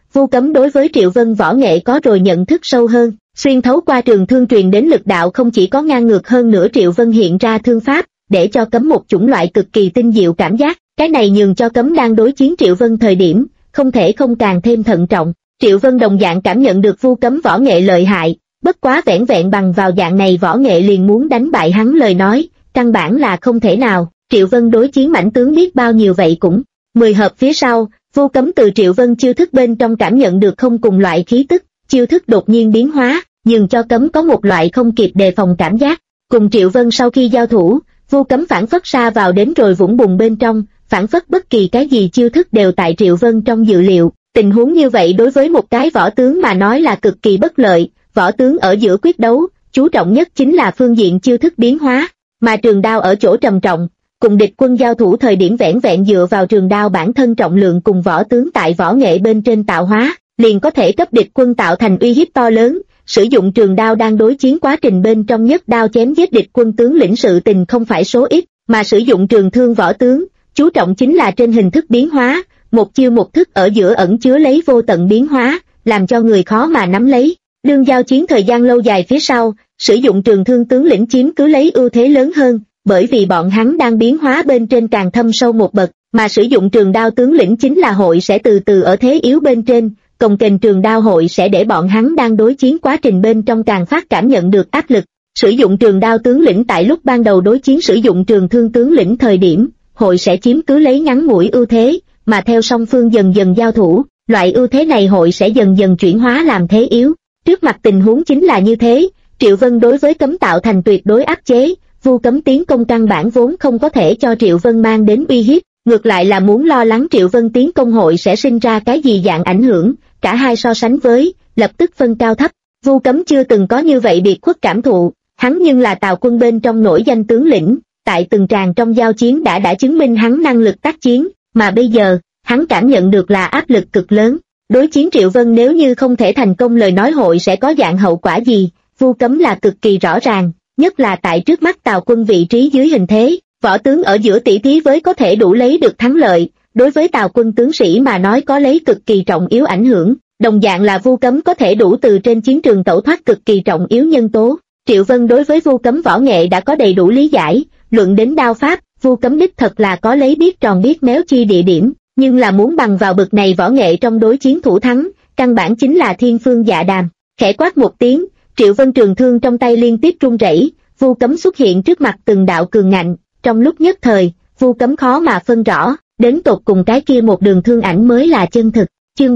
Vu Cấm đối với Triệu Vân võ nghệ có rồi nhận thức sâu hơn, xuyên thấu qua trường thương truyền đến lực đạo không chỉ có ngang ngược hơn nữa Triệu Vân hiện ra thương pháp, để cho Cấm một chủng loại cực kỳ tinh diệu cảm giác, cái này nhường cho Cấm đang đối chiến Triệu Vân thời điểm, không thể không càng thêm thận trọng. Triệu Vân đồng dạng cảm nhận được Vu Cấm võ nghệ lợi hại, bất quá vẻn vẹn bằng vào dạng này võ nghệ liền muốn đánh bại hắn lời nói, căn bản là không thể nào. Triệu Vân đối chiến mãnh tướng biết bao nhiêu vậy cũng 10 hợp phía sau, Vu Cấm từ Triệu Vân chiêu thức bên trong cảm nhận được không cùng loại khí tức, chiêu thức đột nhiên biến hóa, nhường cho Cấm có một loại không kịp đề phòng cảm giác. Cùng Triệu Vân sau khi giao thủ, Vu Cấm phản phất sa vào đến rồi vũng bùn bên trong, phản phất bất kỳ cái gì chiêu thức đều tại Triệu Vân trong dự liệu. Tình huống như vậy đối với một cái võ tướng mà nói là cực kỳ bất lợi, võ tướng ở giữa quyết đấu, chú trọng nhất chính là phương diện chiêu thức biến hóa, mà trường đao ở chỗ trầm trọng, cùng địch quân giao thủ thời điểm vẻn vẹn dựa vào trường đao bản thân trọng lượng cùng võ tướng tại võ nghệ bên trên tạo hóa, liền có thể cấp địch quân tạo thành uy hiếp to lớn. Sử dụng trường đao đang đối chiến quá trình bên trong nhất đao chém giết địch quân tướng lĩnh sự tình không phải số ít, mà sử dụng trường thương võ tướng, chú trọng chính là trên hình thức biến hóa, một chiêu một thức ở giữa ẩn chứa lấy vô tận biến hóa, làm cho người khó mà nắm lấy. Đương giao chiến thời gian lâu dài phía sau, sử dụng trường thương tướng lĩnh chiếm cứ lấy ưu thế lớn hơn, bởi vì bọn hắn đang biến hóa bên trên càng thâm sâu một bậc, mà sử dụng trường đao tướng lĩnh chính là hội sẽ từ từ ở thế yếu bên trên, cồng kềnh trường đao hội sẽ để bọn hắn đang đối chiến quá trình bên trong càng phát cảm nhận được áp lực. Sử dụng trường đao tướng lĩnh tại lúc ban đầu đối chiến sử dụng trường thương tướng lĩnh thời điểm, hội sẽ chiếm cứ lấy ngắn ngủi ưu thế, mà theo song phương dần dần giao thủ, loại ưu thế này hội sẽ dần dần chuyển hóa làm thế yếu. Trước mặt tình huống chính là như thế, Triệu Vân đối với Cấm tạo thành tuyệt đối áp chế, Vu Cấm tiến công căn bản vốn không có thể cho Triệu Vân mang đến uy hiếp, ngược lại là muốn lo lắng Triệu Vân tiến công hội sẽ sinh ra cái gì dạng ảnh hưởng, cả hai so sánh với, lập tức phân cao thấp. Vu Cấm chưa từng có như vậy biệt khuất cảm thụ, hắn nhưng là Tào quân bên trong nổi danh tướng lĩnh, tại từng tràng trong giao chiến đã chứng minh hắn năng lực tác chiến, mà bây giờ, hắn cảm nhận được là áp lực cực lớn. Đối chiến Triệu Vân nếu như không thể thành công lời nói hội sẽ có dạng hậu quả gì, Vu Cấm là cực kỳ rõ ràng, nhất là tại trước mắt Tào quân vị trí dưới hình thế, võ tướng ở giữa tỷ thí với có thể đủ lấy được thắng lợi, đối với Tào quân tướng sĩ mà nói có lấy cực kỳ trọng yếu ảnh hưởng, đồng dạng là Vu Cấm có thể đủ từ trên chiến trường tẩu thoát cực kỳ trọng yếu nhân tố. Triệu Vân đối với Vu Cấm võ nghệ đã có đầy đủ lý giải, luận đến đao pháp, Vu Cấm đích thật là có lấy biết tròn biết méo chi địa điểm, nhưng là muốn bằng vào bậc này võ nghệ trong đối chiến thủ thắng, căn bản chính là thiên phương dạ đàm. Khẽ quát một tiếng, Triệu Vân trường thương trong tay liên tiếp rung rẩy, Vu Cấm xuất hiện trước mặt từng đạo cường ngạnh, trong lúc nhất thời, Vu Cấm khó mà phân rõ, đến tột cùng cái kia một đường thương ảnh mới là chân thực. Chương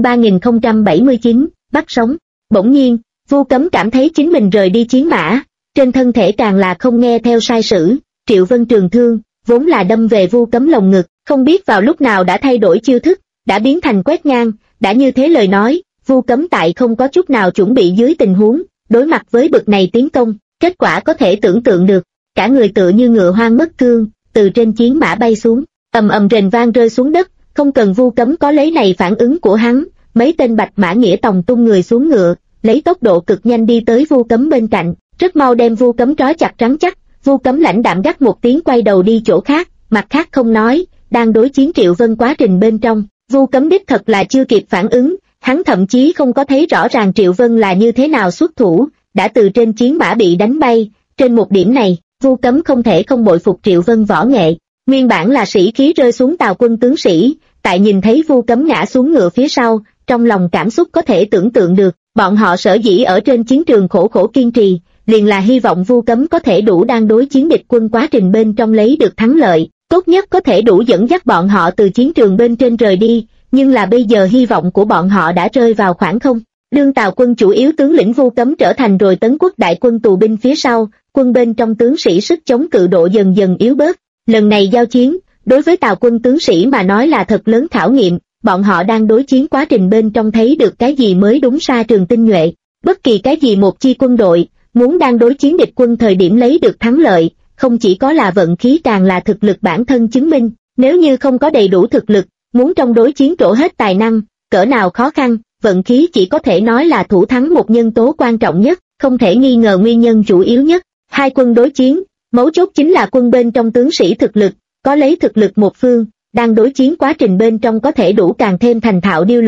3079, bắt sống. Bỗng nhiên, Vu Cấm cảm thấy chính mình rời đi chiến mã, trên thân thể càng là không nghe theo sai sử, Triệu Vân trường thương, vốn là đâm về Vu Cấm lồng ngực, không biết vào lúc nào đã thay đổi chiêu thức, đã biến thành quét ngang, đã như thế lời nói, Vu Cấm tại không có chút nào chuẩn bị dưới tình huống, đối mặt với bực này tiến công, kết quả có thể tưởng tượng được, cả người tựa như ngựa hoang mất cương, từ trên chiến mã bay xuống, ầm ầm rền vang rơi xuống đất, không cần Vu Cấm có lấy này phản ứng của hắn, mấy tên bạch mã nghĩa tòng tung người xuống ngựa, lấy tốc độ cực nhanh đi tới Vu Cấm bên cạnh, rất mau đem Vu Cấm trói chặt rắn chắc. Vu Cấm lãnh đạm gắt một tiếng quay đầu đi chỗ khác, mặt khác không nói, đang đối chiến Triệu Vân quá trình bên trong, Vu Cấm đích thật là chưa kịp phản ứng, hắn thậm chí không có thấy rõ ràng Triệu Vân là như thế nào xuất thủ, đã từ trên chiến mã bị đánh bay. Trên một điểm này, Vu Cấm không thể không bội phục Triệu Vân võ nghệ, nguyên bản là sĩ khí rơi xuống Tào quân tướng sĩ, tại nhìn thấy Vu Cấm ngã xuống ngựa phía sau, trong lòng cảm xúc có thể tưởng tượng được, bọn họ sở dĩ ở trên chiến trường khổ khổ kiên trì, liền là hy vọng Vu Cấm có thể đủ đang đối chiến địch quân quá trình bên trong lấy được thắng lợi, tốt nhất có thể đủ dẫn dắt bọn họ từ chiến trường bên trên rời đi, nhưng là bây giờ hy vọng của bọn họ đã rơi vào khoảng không. Đương Tào quân chủ yếu tướng lĩnh Vu Cấm trở thành rồi Tấn quốc đại quân tù binh phía sau, quân bên trong tướng sĩ sức chống cự độ dần dần yếu bớt. Lần này giao chiến, đối với Tào quân tướng sĩ mà nói là thật lớn khảo nghiệm, bọn họ đang đối chiến quá trình bên trong thấy được cái gì mới đúng sa trường tinh nhuệ. Bất kỳ cái gì một chi quân đội, muốn đang đối chiến địch quân thời điểm lấy được thắng lợi, không chỉ có là vận khí càng là thực lực bản thân chứng minh, nếu như không có đầy đủ thực lực, muốn trong đối chiến trổ hết tài năng, cỡ nào khó khăn, vận khí chỉ có thể nói là thủ thắng một nhân tố quan trọng nhất, không thể nghi ngờ nguyên nhân chủ yếu nhất. Hai quân đối chiến, mấu chốt chính là quân bên trong tướng sĩ thực lực, có lấy thực lực một phương, đang đối chiến quá trình bên trong có thể đủ càng thêm thành thạo điêu luyện,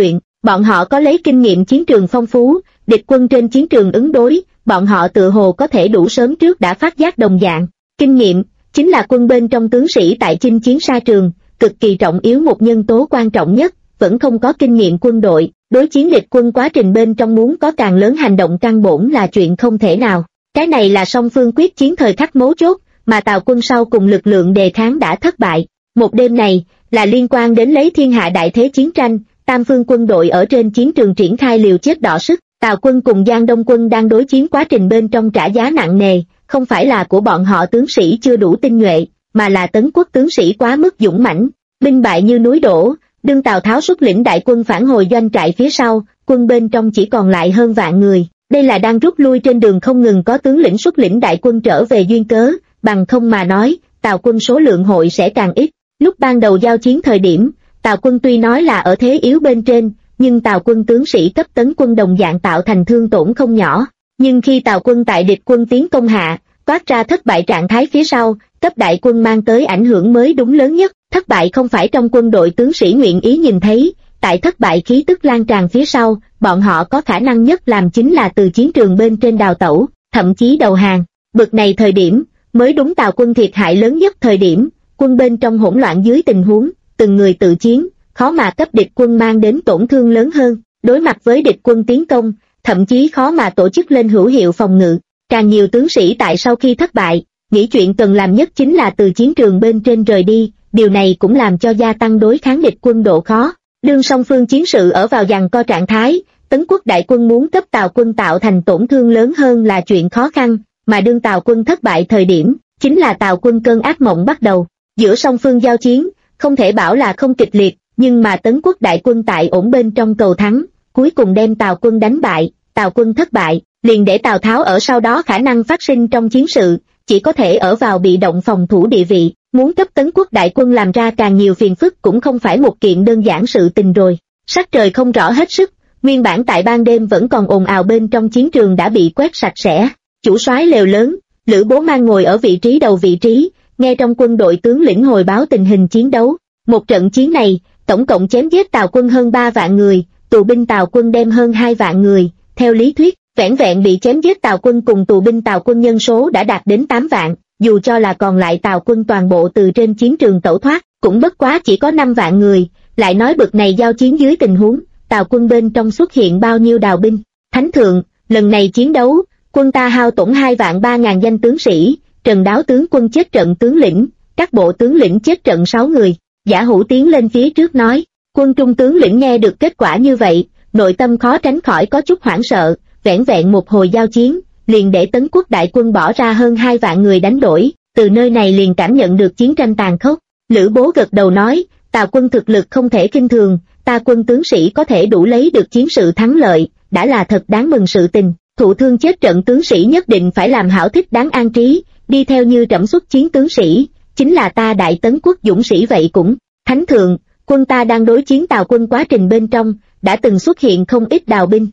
Bọn họ có lấy kinh nghiệm chiến trường phong phú, địch quân trên chiến trường ứng đối, bọn họ tựa hồ có thể đủ sớm trước đã phát giác đồng dạng. Kinh nghiệm chính là quân bên trong tướng sĩ tại chinh chiến sa trường, cực kỳ trọng yếu một nhân tố quan trọng nhất. Vẫn không có kinh nghiệm quân đội, đối chiến địch quân quá trình bên trong muốn có càng lớn hành động căn bổn là chuyện không thể nào. Cái này là song phương quyết chiến thời khắc mấu chốt, mà Tào quân sau cùng lực lượng đề kháng đã thất bại. Một đêm này, là liên quan đến lấy thiên hạ đại thế chiến tranh, tam phương quân đội ở trên chiến trường triển khai liều chết đọ sức. Tào quân cùng Giang Đông quân đang đối chiến quá trình bên trong trả giá nặng nề, không phải là của bọn họ tướng sĩ chưa đủ tinh nhuệ, mà là Tấn quốc tướng sĩ quá mức dũng mãnh, binh bại như núi đổ. Đương Tào Tháo xuất lĩnh đại quân phản hồi doanh trại phía sau, quân bên trong chỉ còn lại hơn vạn người. Đây là đang rút lui trên đường không ngừng có tướng lĩnh xuất lĩnh đại quân trở về duyên cớ, bằng không mà nói, Tào quân số lượng hội sẽ càng ít. Lúc ban đầu giao chiến thời điểm, Tào quân tuy nói là ở thế yếu bên trên, nhưng Tào quân tướng sĩ cấp tấn quân đồng dạng tạo thành thương tổn không nhỏ. Nhưng khi Tào quân tại địch quân tiến công hạ, toát ra thất bại trạng thái phía sau, cấp đại quân mang tới ảnh hưởng mới đúng lớn nhất. Thất bại không phải trong quân đội tướng sĩ nguyện ý nhìn thấy, tại thất bại khí tức lan tràn phía sau, bọn họ có khả năng nhất làm chính là từ chiến trường bên trên đào tẩu, thậm chí đầu hàng. Bực này thời điểm, mới đúng Tào quân thiệt hại lớn nhất thời điểm, quân bên trong hỗn loạn dưới tình huống, từng người tự chiến, khó mà cấp địch quân mang đến tổn thương lớn hơn, đối mặt với địch quân tiến công, thậm chí khó mà tổ chức lên hữu hiệu phòng ngự. Càng nhiều tướng sĩ tại sau khi thất bại, nghĩ chuyện cần làm nhất chính là từ chiến trường bên trên rời đi. Điều này cũng làm cho gia tăng đối kháng địch quân độ khó. Đương song phương chiến sự ở vào giằng co trạng thái, Tấn quốc đại quân muốn cấp Tào quân tạo thành tổn thương lớn hơn là chuyện khó khăn, mà đương Tào quân thất bại thời điểm, chính là Tào quân cơn ác mộng bắt đầu. Giữa song phương giao chiến, không thể bảo là không kịch liệt, nhưng mà Tấn quốc đại quân tại ổn bên trong cầu thắng, cuối cùng đem Tào quân đánh bại. Tào quân thất bại, liền để Tào Tháo ở sau đó khả năng phát sinh trong chiến sự, chỉ có thể ở vào bị động phòng thủ địa vị. Muốn cấp Tấn quốc đại quân làm ra càng nhiều phiền phức cũng không phải một kiện đơn giản sự tình rồi. Sắc trời không rõ hết sức, nguyên bản tại ban đêm vẫn còn ồn ào bên trong chiến trường đã bị quét sạch sẽ. Chủ soái lều lớn, Lữ Bố mang ngồi ở vị trí đầu vị trí, nghe trong quân đội tướng lĩnh hồi báo tình hình chiến đấu. Một trận chiến này, tổng cộng chém giết Tào quân hơn 3 vạn người, tù binh Tào quân đem hơn 2 vạn người. Theo lý thuyết, vẻn vẹn bị chém giết Tào quân cùng tù binh Tào quân nhân số đã đạt đến 8 vạn. Dù cho là còn lại Tào quân toàn bộ từ trên chiến trường tẩu thoát, cũng bất quá chỉ có 5 vạn người. Lại nói bực này giao chiến dưới tình huống, Tào quân bên trong xuất hiện bao nhiêu đào binh. Thánh thượng, lần này chiến đấu, quân ta hao tổn 2 vạn 3 ngàn danh tướng sĩ, Trần Đáo tướng quân chết trận tướng lĩnh, các bộ tướng lĩnh chết trận 6 người. Giả Hữu tiến lên phía trước nói, quân trung tướng lĩnh nghe được kết quả như vậy, nội tâm khó tránh khỏi có chút hoảng sợ, vẻn vẹn một hồi giao chiến, liền để Tấn quốc đại quân bỏ ra hơn 2 vạn người đánh đổi, từ nơi này liền cảm nhận được chiến tranh tàn khốc. Lữ Bố gật đầu nói, Tào quân thực lực không thể khinh thường, ta quân tướng sĩ có thể đủ lấy được chiến sự thắng lợi, đã là thật đáng mừng sự tình. Thụ thương chết trận tướng sĩ nhất định phải làm hảo thích đáng an trí, đi theo như trẫm xuất chiến tướng sĩ, chính là ta đại Tấn quốc dũng sĩ vậy cũng. Thánh thượng, quân ta đang đối chiến Tào quân quá trình bên trong, đã từng xuất hiện không ít đào binh.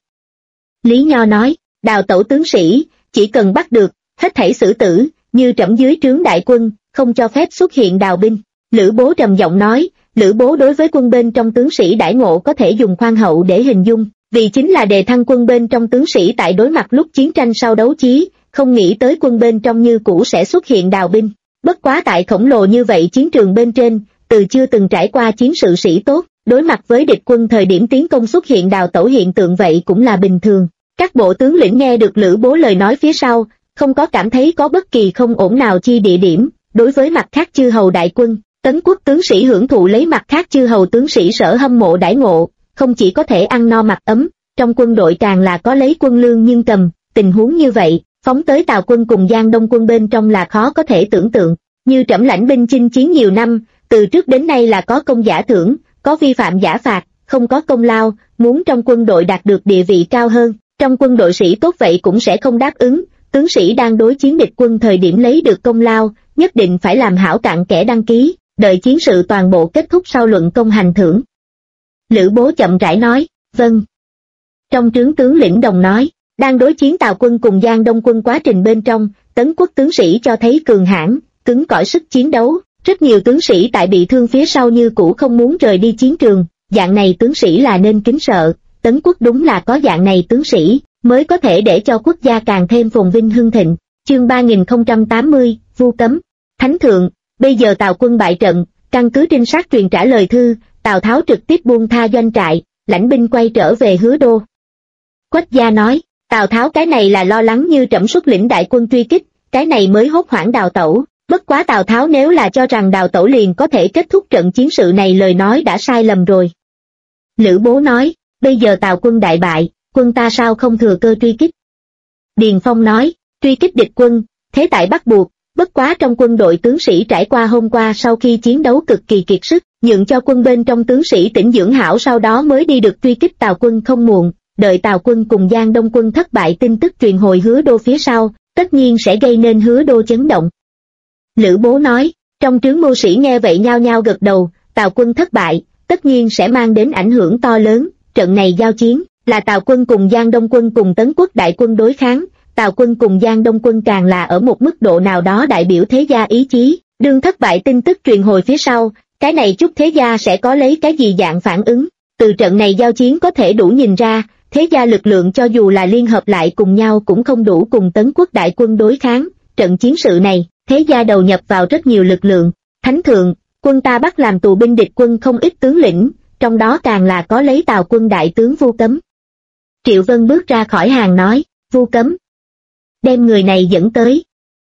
Lý Nho nói, đào tẩu tướng sĩ, chỉ cần bắt được, hết thảy xử tử, như trẫm dưới trướng đại quân, không cho phép xuất hiện đào binh. Lữ Bố trầm giọng nói, Lữ Bố đối với quân bên trong tướng sĩ đãi ngộ có thể dùng khoan hậu để hình dung, vì chính là đề thăng quân bên trong tướng sĩ tại đối mặt lúc chiến tranh sau đấu chí, không nghĩ tới quân bên trong như cũ sẽ xuất hiện đào binh. Bất quá tại khổng lồ như vậy chiến trường bên trên, từ chưa từng trải qua chiến sự sĩ tốt, đối mặt với địch quân thời điểm tiến công xuất hiện đào tẩu hiện tượng vậy cũng là bình thường. Các bộ tướng lĩnh nghe được Lữ Bố lời nói phía sau, không có cảm thấy có bất kỳ không ổn nào chi địa điểm. Đối với mặt khác chư hầu đại quân, Tấn quốc tướng sĩ hưởng thụ lấy mặt khác chư hầu tướng sĩ sở hâm mộ đãi ngộ, không chỉ có thể ăn no mặc ấm, trong quân đội càng là có lấy quân lương nhưng cầm. Tình huống như vậy, phóng tới Tào quân cùng Giang Đông quân bên trong là khó có thể tưởng tượng. Như trẫm lãnh binh chinh chiến nhiều năm, từ trước đến nay là có công giả thưởng, có vi phạm giả phạt, không có công lao, muốn trong quân đội đạt được địa vị cao hơn, trong quân đội sĩ tốt vậy cũng sẽ không đáp ứng. Tướng sĩ đang đối chiến địch quân thời điểm lấy được công lao, nhất định phải làm hảo cặn kẽ đăng ký, đợi chiến sự toàn bộ kết thúc sau luận công hành thưởng. Lữ Bố chậm rãi nói, vâng. Trong trướng tướng lĩnh đồng nói, đang đối chiến Tào quân cùng Giang Đông quân quá trình bên trong, Tấn quốc tướng sĩ cho thấy cường hãn, cứng cỏi sức chiến đấu, rất nhiều tướng sĩ tại bị thương phía sau như cũ không muốn rời đi chiến trường, dạng này tướng sĩ là nên kính sợ, Tấn quốc đúng là có dạng này tướng sĩ, mới có thể để cho quốc gia càng thêm phồn vinh hưng thịnh. Chương 3080, Vu Cấm. Thánh thượng, bây giờ Tào quân bại trận, căn cứ trinh sát truyền trả lời thư, Tào Tháo trực tiếp buông tha doanh trại, lãnh binh quay trở về Hứa Đô. Quách gia nói, Tào Tháo cái này là lo lắng như trẫm xuất lĩnh đại quân truy kích, cái này mới hốt hoảng đào tẩu. Bất quá Tào Tháo nếu là cho rằng đào tẩu liền có thể kết thúc trận chiến sự này lời nói đã sai lầm rồi. Lữ Bố nói, bây giờ Tào quân đại bại, quân ta sao không thừa cơ truy kích? Điền Phong nói, truy kích địch quân, thế tại bắt buộc, bất quá trong quân đội tướng sĩ trải qua hôm qua sau khi chiến đấu cực kỳ kiệt sức, nhượng cho quân bên trong tướng sĩ tĩnh dưỡng hảo sau đó mới đi được truy kích Tào quân không muộn, đợi Tào quân cùng Giang Đông quân thất bại tin tức truyền hồi Hứa Đô phía sau, tất nhiên sẽ gây nên Hứa Đô chấn động. Lữ Bố nói, trong trướng mưu sĩ nghe vậy nhao nhao gật đầu, Tào quân thất bại, tất nhiên sẽ mang đến ảnh hưởng to lớn, trận này giao chiến, là Tào quân cùng Giang Đông quân cùng Tấn quốc đại quân đối kháng, Tào quân cùng Giang Đông quân càng là ở một mức độ nào đó đại biểu thế gia ý chí, đương thất bại tin tức truyền hồi phía sau, cái này chút thế gia sẽ có lấy cái gì dạng phản ứng, từ trận này giao chiến có thể đủ nhìn ra, thế gia lực lượng cho dù là liên hợp lại cùng nhau cũng không đủ cùng Tấn quốc đại quân đối kháng, trận chiến sự này, thế gia đầu nhập vào rất nhiều lực lượng, thánh thượng, quân ta bắt làm tù binh địch quân không ít tướng lĩnh, trong đó càng là có lấy Tào quân đại tướng Vu Cấm. Triệu Vân bước ra khỏi hàng nói, Vu Cấm, đem người này dẫn tới.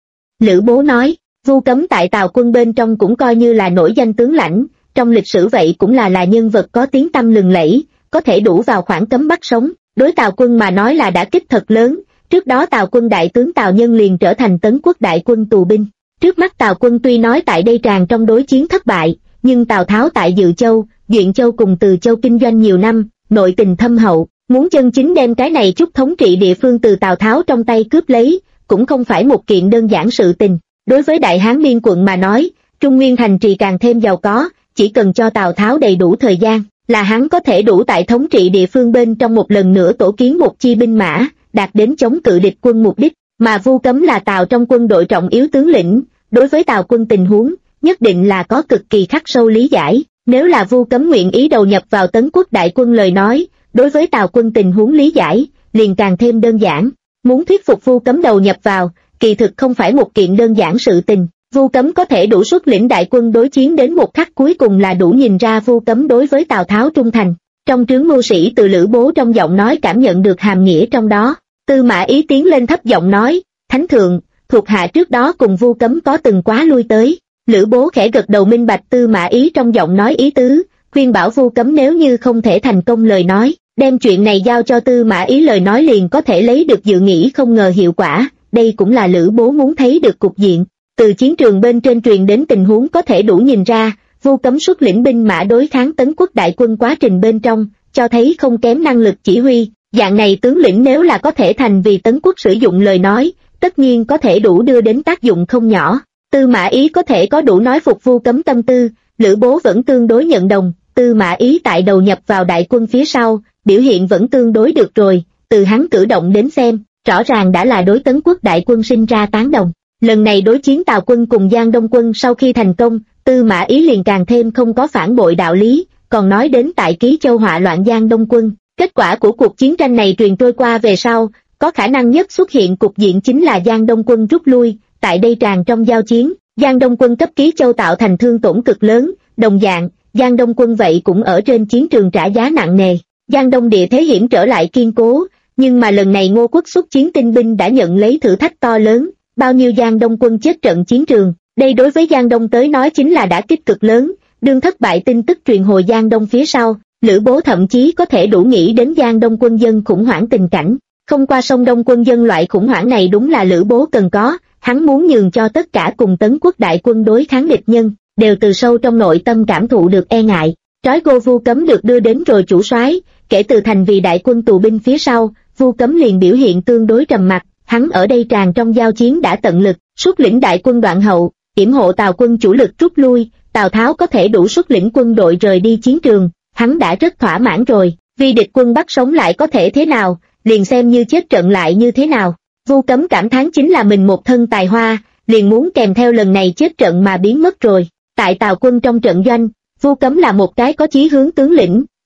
Lữ Bố nói, Vu Cấm tại Tào quân bên trong cũng coi như là nổi danh tướng lãnh, trong lịch sử vậy cũng là nhân vật có tiếng tăm lừng lẫy, có thể đủ vào khoảng cấm bắt sống, đối Tào quân mà nói là đã kích thật lớn, trước đó Tào quân đại tướng Tào Nhân liền trở thành Tấn quốc đại quân tù binh. Trước mắt Tào quân tuy nói tại đây tràn trong đối chiến thất bại, nhưng Tào Tháo tại Dự Châu, Duyện Châu cùng Từ Châu kinh doanh nhiều năm, nội tình thâm hậu, muốn chân chính đem cái này chút thống trị địa phương từ Tào Tháo trong tay cướp lấy, cũng không phải một kiện đơn giản sự tình. Đối với Đại Hán Biên quận mà nói, Trung Nguyên thành trì càng thêm giàu có, chỉ cần cho Tào Tháo đầy đủ thời gian, là hắn có thể đủ tại thống trị địa phương bên trong một lần nữa tổ kiến một chi binh mã, đạt đến chống cự địch quân mục đích, mà Vu Cấm là Tào trong quân đội trọng yếu tướng lĩnh, đối với Tào quân tình huống, nhất định là có cực kỳ khắc sâu lý giải, nếu là Vu Cấm nguyện ý đầu nhập vào Tấn quốc đại quân lời nói, đối với Tào quân tình huống lý giải, liền càng thêm đơn giản, muốn thuyết phục Vu Cấm đầu nhập vào, kỳ thực không phải một kiện đơn giản sự tình, Vu Cấm có thể đủ xuất lĩnh đại quân đối chiến đến một khắc cuối cùng là đủ nhìn ra Vu Cấm đối với Tào Tháo trung thành, trong trướng mưu sĩ từ Lữ Bố trong giọng nói cảm nhận được hàm nghĩa trong đó. Tư Mã Ý tiến lên thấp giọng nói, thánh thượng, thuộc hạ trước đó cùng Vu Cấm có từng quá lui tới. Lữ Bố khẽ gật đầu minh bạch Tư Mã Ý trong giọng nói ý tứ, khuyên bảo Vu Cấm nếu như không thể thành công lời nói, đem chuyện này giao cho Tư Mã Ý lời nói liền có thể lấy được dự nghĩ không ngờ hiệu quả, đây cũng là Lữ Bố muốn thấy được cục diện. Từ chiến trường bên trên truyền đến tình huống có thể đủ nhìn ra, Vu Cấm xuất lĩnh binh mã đối kháng Tấn quốc đại quân quá trình bên trong, cho thấy không kém năng lực chỉ huy. Dạng này tướng lĩnh nếu là có thể thành vì Tấn quốc sử dụng lời nói, tất nhiên có thể đủ đưa đến tác dụng không nhỏ. Tư Mã Ý có thể có đủ nói phục Vu Cấm tâm tư, Lữ Bố vẫn tương đối nhận đồng, Tư Mã Ý tại đầu nhập vào đại quân phía sau, biểu hiện vẫn tương đối được rồi, từ hắn cử động đến xem, rõ ràng đã là đối Tấn quốc đại quân sinh ra tán đồng. Lần này đối chiến Tào quân cùng Giang Đông quân sau khi thành công, Tư Mã Ý liền càng thêm không có phản bội đạo lý, còn nói đến tại Ký Châu họa loạn Giang Đông quân. Kết quả của cuộc chiến tranh này truyền trôi qua về sau, có khả năng nhất xuất hiện cục diện chính là Giang Đông quân rút lui, tại đây tràn trong giao chiến, Giang Đông quân cấp Ký Châu tạo thành thương tổn cực lớn, đồng dạng, Giang Đông quân vậy cũng ở trên chiến trường trả giá nặng nề. Giang Đông địa thế hiểm trở lại kiên cố, nhưng mà lần này Ngô Quốc xuất chiến tinh binh đã nhận lấy thử thách to lớn, bao nhiêu Giang Đông quân chết trận chiến trường, đây đối với Giang Đông tới nói chính là đả kích cực lớn, đương thất bại tin tức truyền hồi Giang Đông phía sau. Lữ Bố thậm chí có thể đủ nghĩ đến Giang Đông quân dân khủng hoảng tình cảnh, không qua sông Đông quân dân loại khủng hoảng này đúng là Lữ Bố cần có, hắn muốn nhường cho tất cả cùng Tấn quốc đại quân đối kháng địch nhân, đều từ sâu trong nội tâm cảm thụ được e ngại. Trói gô Vu Cấm được đưa đến rồi chủ soái, kể từ thành vì đại quân tù binh phía sau, Vu Cấm liền biểu hiện tương đối trầm mặc, hắn ở đây tràn trong giao chiến đã tận lực, xuất lĩnh đại quân đoạn hậu, yểm hộ Tào quân chủ lực rút lui, Tào Tháo có thể đủ xuất lĩnh quân đội rời đi chiến trường. Hắn đã rất thỏa mãn rồi, vì địch quân bắt sống lại có thể thế nào, liền xem như chết trận lại như thế nào. Vu Cấm cảm thán chính là mình một thân tài hoa, liền muốn kèm theo lần này chết trận mà biến mất rồi. Tại Tào quân trong trận doanh, Vu Cấm là một cái có chí hướng tướng lĩnh,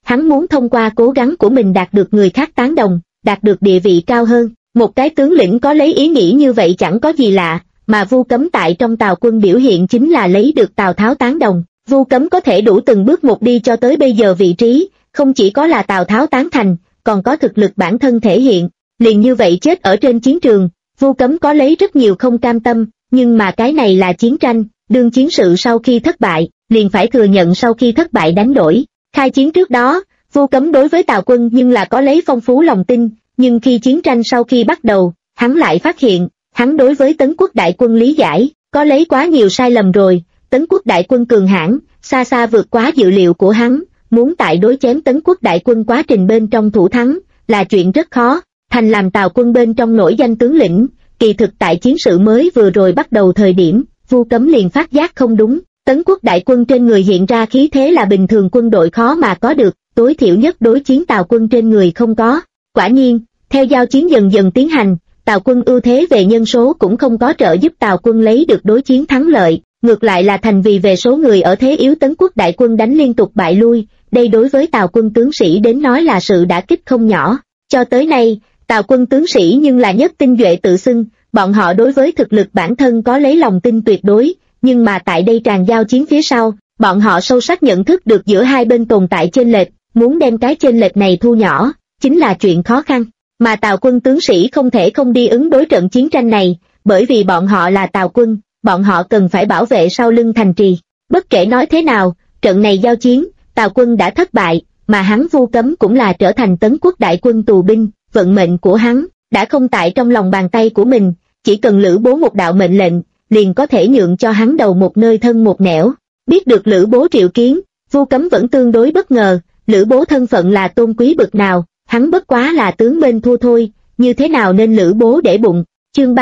hắn muốn thông qua cố gắng của mình đạt được người khác tán đồng, đạt được địa vị cao hơn. Một cái tướng lĩnh có lấy ý nghĩ như vậy chẳng có gì lạ, mà Vu Cấm tại trong Tào quân biểu hiện chính là lấy được Tào Tháo tán đồng. Vu Cấm có thể đủ từng bước một đi cho tới bây giờ vị trí, không chỉ có là Tào Tháo tán thành, còn có thực lực bản thân thể hiện. Liền như vậy chết ở trên chiến trường, Vu Cấm có lấy rất nhiều không cam tâm, nhưng mà cái này là chiến tranh, đương chiến sự sau khi thất bại, liền phải thừa nhận sau khi thất bại đánh đổi. Khai chiến trước đó, Vu Cấm đối với Tào quân nhưng là có lấy phong phú lòng tin, nhưng khi chiến tranh sau khi bắt đầu, hắn lại phát hiện, hắn đối với Tấn quốc đại quân lý giải, có lấy quá nhiều sai lầm rồi. Tấn quốc đại quân cường hãn, xa xa vượt quá dự liệu của hắn, muốn tại đối chém Tấn quốc đại quân quá trình bên trong thủ thắng, là chuyện rất khó. Thành làm Tào quân bên trong nổi danh tướng lĩnh, kỳ thực tại chiến sự mới vừa rồi bắt đầu thời điểm, Vu Cấm liền phát giác không đúng. Tấn quốc đại quân trên người hiện ra khí thế là bình thường quân đội khó mà có được, tối thiểu nhất đối chiến Tào quân trên người không có. Quả nhiên, theo giao chiến dần dần tiến hành, Tào quân ưu thế về nhân số cũng không có trợ giúp Tào quân lấy được đối chiến thắng lợi, ngược lại là thành vì về số người ở thế yếu Tấn quốc đại quân đánh liên tục bại lui, đây đối với Tào quân tướng sĩ đến nói là sự đả kích không nhỏ. Cho tới nay, Tào quân tướng sĩ nhưng là nhất tinh nhuệ tự xưng, bọn họ đối với thực lực bản thân có lấy lòng tin tuyệt đối, nhưng mà tại đây tràn giao chiến phía sau, bọn họ sâu sắc nhận thức được giữa hai bên tồn tại chênh lệch, muốn đem cái chênh lệch này thu nhỏ, chính là chuyện khó khăn. Mà Tào quân tướng sĩ không thể không đi ứng đối trận chiến tranh này, bởi vì bọn họ là Tào quân, bọn họ cần phải bảo vệ sau lưng thành trì. Bất kể nói thế nào, trận này giao chiến, Tào quân đã thất bại, mà hắn Vu Cấm cũng là trở thành Tấn quốc đại quân tù binh, vận mệnh của hắn đã không tại trong lòng bàn tay của mình, chỉ cần Lữ Bố một đạo mệnh lệnh, liền có thể nhượng cho hắn đầu một nơi thân một nẻo. Biết được Lữ Bố triệu kiến, Vu Cấm vẫn tương đối bất ngờ, Lữ Bố thân phận là tôn quý bực nào, hắn bất quá là tướng bên thua thôi, như thế nào nên Lữ Bố để bụng. Chương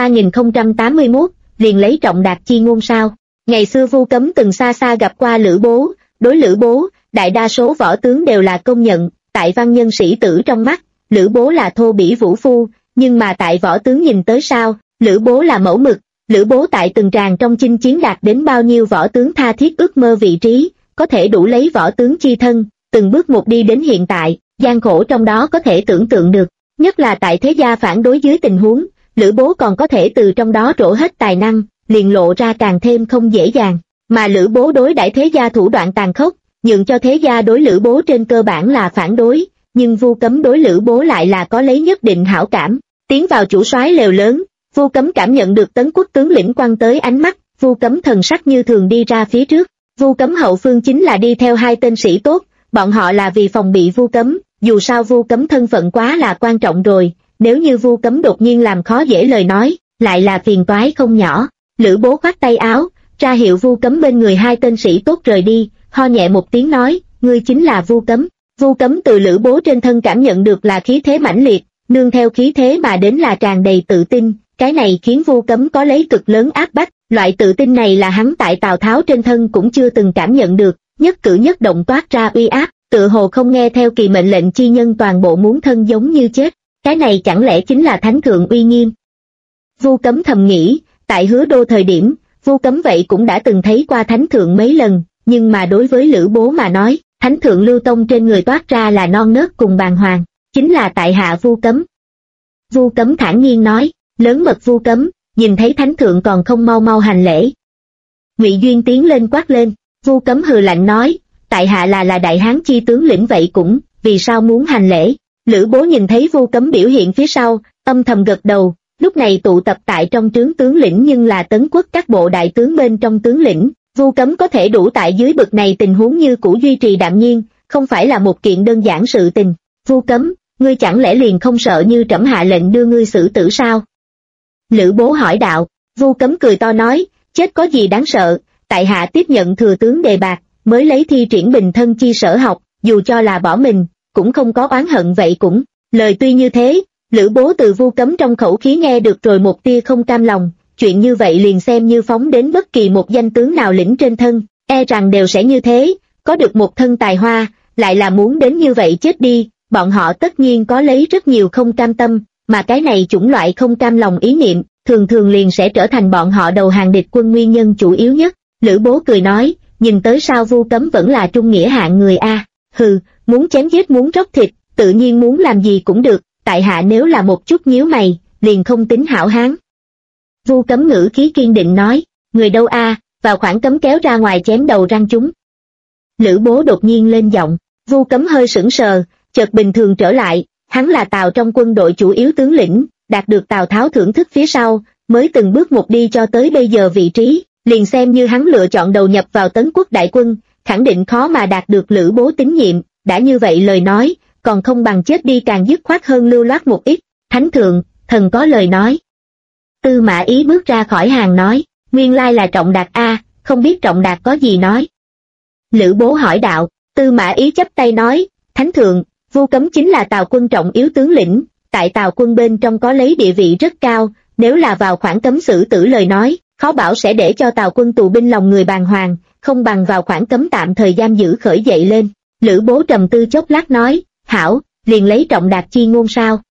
3081, liền lấy trọng đạt chi ngôn sao. Ngày xưa Vu Cấm từng xa xa gặp qua Lữ Bố, đối Lữ Bố, đại đa số võ tướng đều là công nhận, tại văn nhân sĩ tử trong mắt, Lữ Bố là thô bỉ vũ phu, nhưng mà tại võ tướng nhìn tới sao, Lữ Bố là mẫu mực. Lữ Bố tại từng tràng trong chinh chiến đạt đến bao nhiêu võ tướng tha thiết ước mơ vị trí, có thể đủ lấy võ tướng chi thân, từng bước một đi đến hiện tại, gian khổ trong đó có thể tưởng tượng được, nhất là tại thế gia phản đối dưới tình huống, Lữ Bố còn có thể từ trong đó trổ hết tài năng, liền lộ ra càng thêm không dễ dàng, mà Lữ Bố đối đãi thế gia thủ đoạn tàn khốc, nhượng cho thế gia đối Lữ Bố trên cơ bản là phản đối, nhưng Vu Cấm đối Lữ Bố lại là có lấy nhất định hảo cảm. Tiến vào chủ soái lều lớn, Vu Cấm cảm nhận được Tấn quốc tướng lĩnh quăng tới ánh mắt, Vu Cấm thần sắc như thường đi ra phía trước. Vu Cấm hậu phương chính là đi theo hai tên sĩ tốt, bọn họ là vì phòng bị Vu Cấm, dù sao Vu Cấm thân phận quá là quan trọng rồi, nếu như Vu Cấm đột nhiên làm khó dễ lời nói, lại là phiền toái không nhỏ. Lữ Bố khoát tay áo, ra hiệu Vu Cấm bên người hai tên sĩ tốt rời đi, ho nhẹ một tiếng nói, ngươi chính là Vu Cấm. Vu Cấm từ Lữ Bố trên thân cảm nhận được là khí thế mãnh liệt, nương theo khí thế mà đến là tràn đầy tự tin, cái này khiến Vu Cấm có lấy cực lớn áp bách, loại tự tin này là hắn tại Tào Tháo trên thân cũng chưa từng cảm nhận được, nhất cử nhất động toát ra uy áp, tựa hồ không nghe theo kỳ mệnh lệnh chi nhân toàn bộ muốn thân giống như chết, cái này chẳng lẽ chính là thánh thượng uy nghiêm. Vu Cấm thầm nghĩ, tại Hứa Đô thời điểm, Vu Cấm vậy cũng đã từng thấy qua thánh thượng mấy lần, nhưng mà đối với Lữ Bố mà nói, thánh thượng Lưu Tông trên người toát ra là non nớt cùng bàng hoàng, chính là tại hạ Vu Cấm. Vu Cấm thản nhiên nói, lớn mật Vu Cấm, nhìn thấy thánh thượng còn không mau mau hành lễ. Ngụy Duyên tiến lên quát lên, Vu Cấm hừ lạnh nói, tại hạ là đại hán chi tướng lĩnh vậy cũng, vì sao muốn hành lễ. Lữ Bố nhìn thấy Vu Cấm biểu hiện phía sau, âm thầm gật đầu, lúc này tụ tập tại trong trướng tướng lĩnh nhưng là Tấn quốc các bộ đại tướng bên trong tướng lĩnh, Vu Cấm có thể đủ tại dưới bực này tình huống như cũ duy trì đạm nhiên, không phải là một kiện đơn giản sự tình. Vu Cấm, ngươi chẳng lẽ liền không sợ như trẫm hạ lệnh đưa ngươi xử tử sao? Lữ Bố hỏi đạo. Vu Cấm cười to nói, chết có gì đáng sợ, tại hạ tiếp nhận thừa tướng đề bạt, mới lấy thi triển bình thân chi sở học, dù cho là bỏ mình, cũng không có oán hận vậy cũng. Lời tuy như thế, Lữ Bố từ Vu Cấm trong khẩu khí nghe được rồi một tia không cam lòng, chuyện như vậy liền xem như phóng đến bất kỳ một danh tướng nào lĩnh trên thân, e rằng đều sẽ như thế, có được một thân tài hoa, lại là muốn đến như vậy chết đi, bọn họ tất nhiên có lấy rất nhiều không cam tâm, mà cái này chủng loại không cam lòng ý niệm, thường thường liền sẽ trở thành bọn họ đầu hàng địch quân nguyên nhân chủ yếu nhất. Lữ Bố cười nói, nhìn tới sao Vu Cấm vẫn là trung nghĩa hạng người a. Hừ, muốn chém giết muốn róc thịt, tự nhiên muốn làm gì cũng được, tại hạ nếu là một chút nhíu mày, liền không tính hảo hán. Vu Cấm ngữ khí kiên định nói, người đâu a, vào khoảng cấm kéo ra ngoài chém đầu răng chúng. Lữ Bố đột nhiên lên giọng, Vu Cấm hơi sững sờ, chợt bình thường trở lại, hắn là Tào trong quân đội chủ yếu tướng lĩnh, đạt được Tào Tháo thưởng thức phía sau, mới từng bước một đi cho tới bây giờ vị trí, liền xem như hắn lựa chọn đầu nhập vào Tấn Quốc đại quân, khẳng định khó mà đạt được Lữ Bố tín nhiệm, đã như vậy lời nói, còn không bằng chết đi càng dứt khoát hơn lưu loát một ít. Thánh thượng, thần có lời nói. Tư Mã Ý bước ra khỏi hàng nói, nguyên lai là Trọng Đạt a, không biết Trọng Đạt có gì nói. Lữ Bố hỏi đạo, Tư Mã Ý chắp tay nói, Thánh thượng, Vu Cấm chính là Tào quân trọng yếu tướng lĩnh, tại Tào quân bên trong có lấy địa vị rất cao, nếu là vào khoảng cấm xử tử lời nói, khó bảo sẽ để cho Tào quân tù binh lòng người bàng hoàng, không bằng vào khoảng cấm tạm thời giam giữ khởi dậy lên. Lữ Bố trầm tư chốc lát nói, hảo, liền lấy Trọng Đạt chi ngôn sao.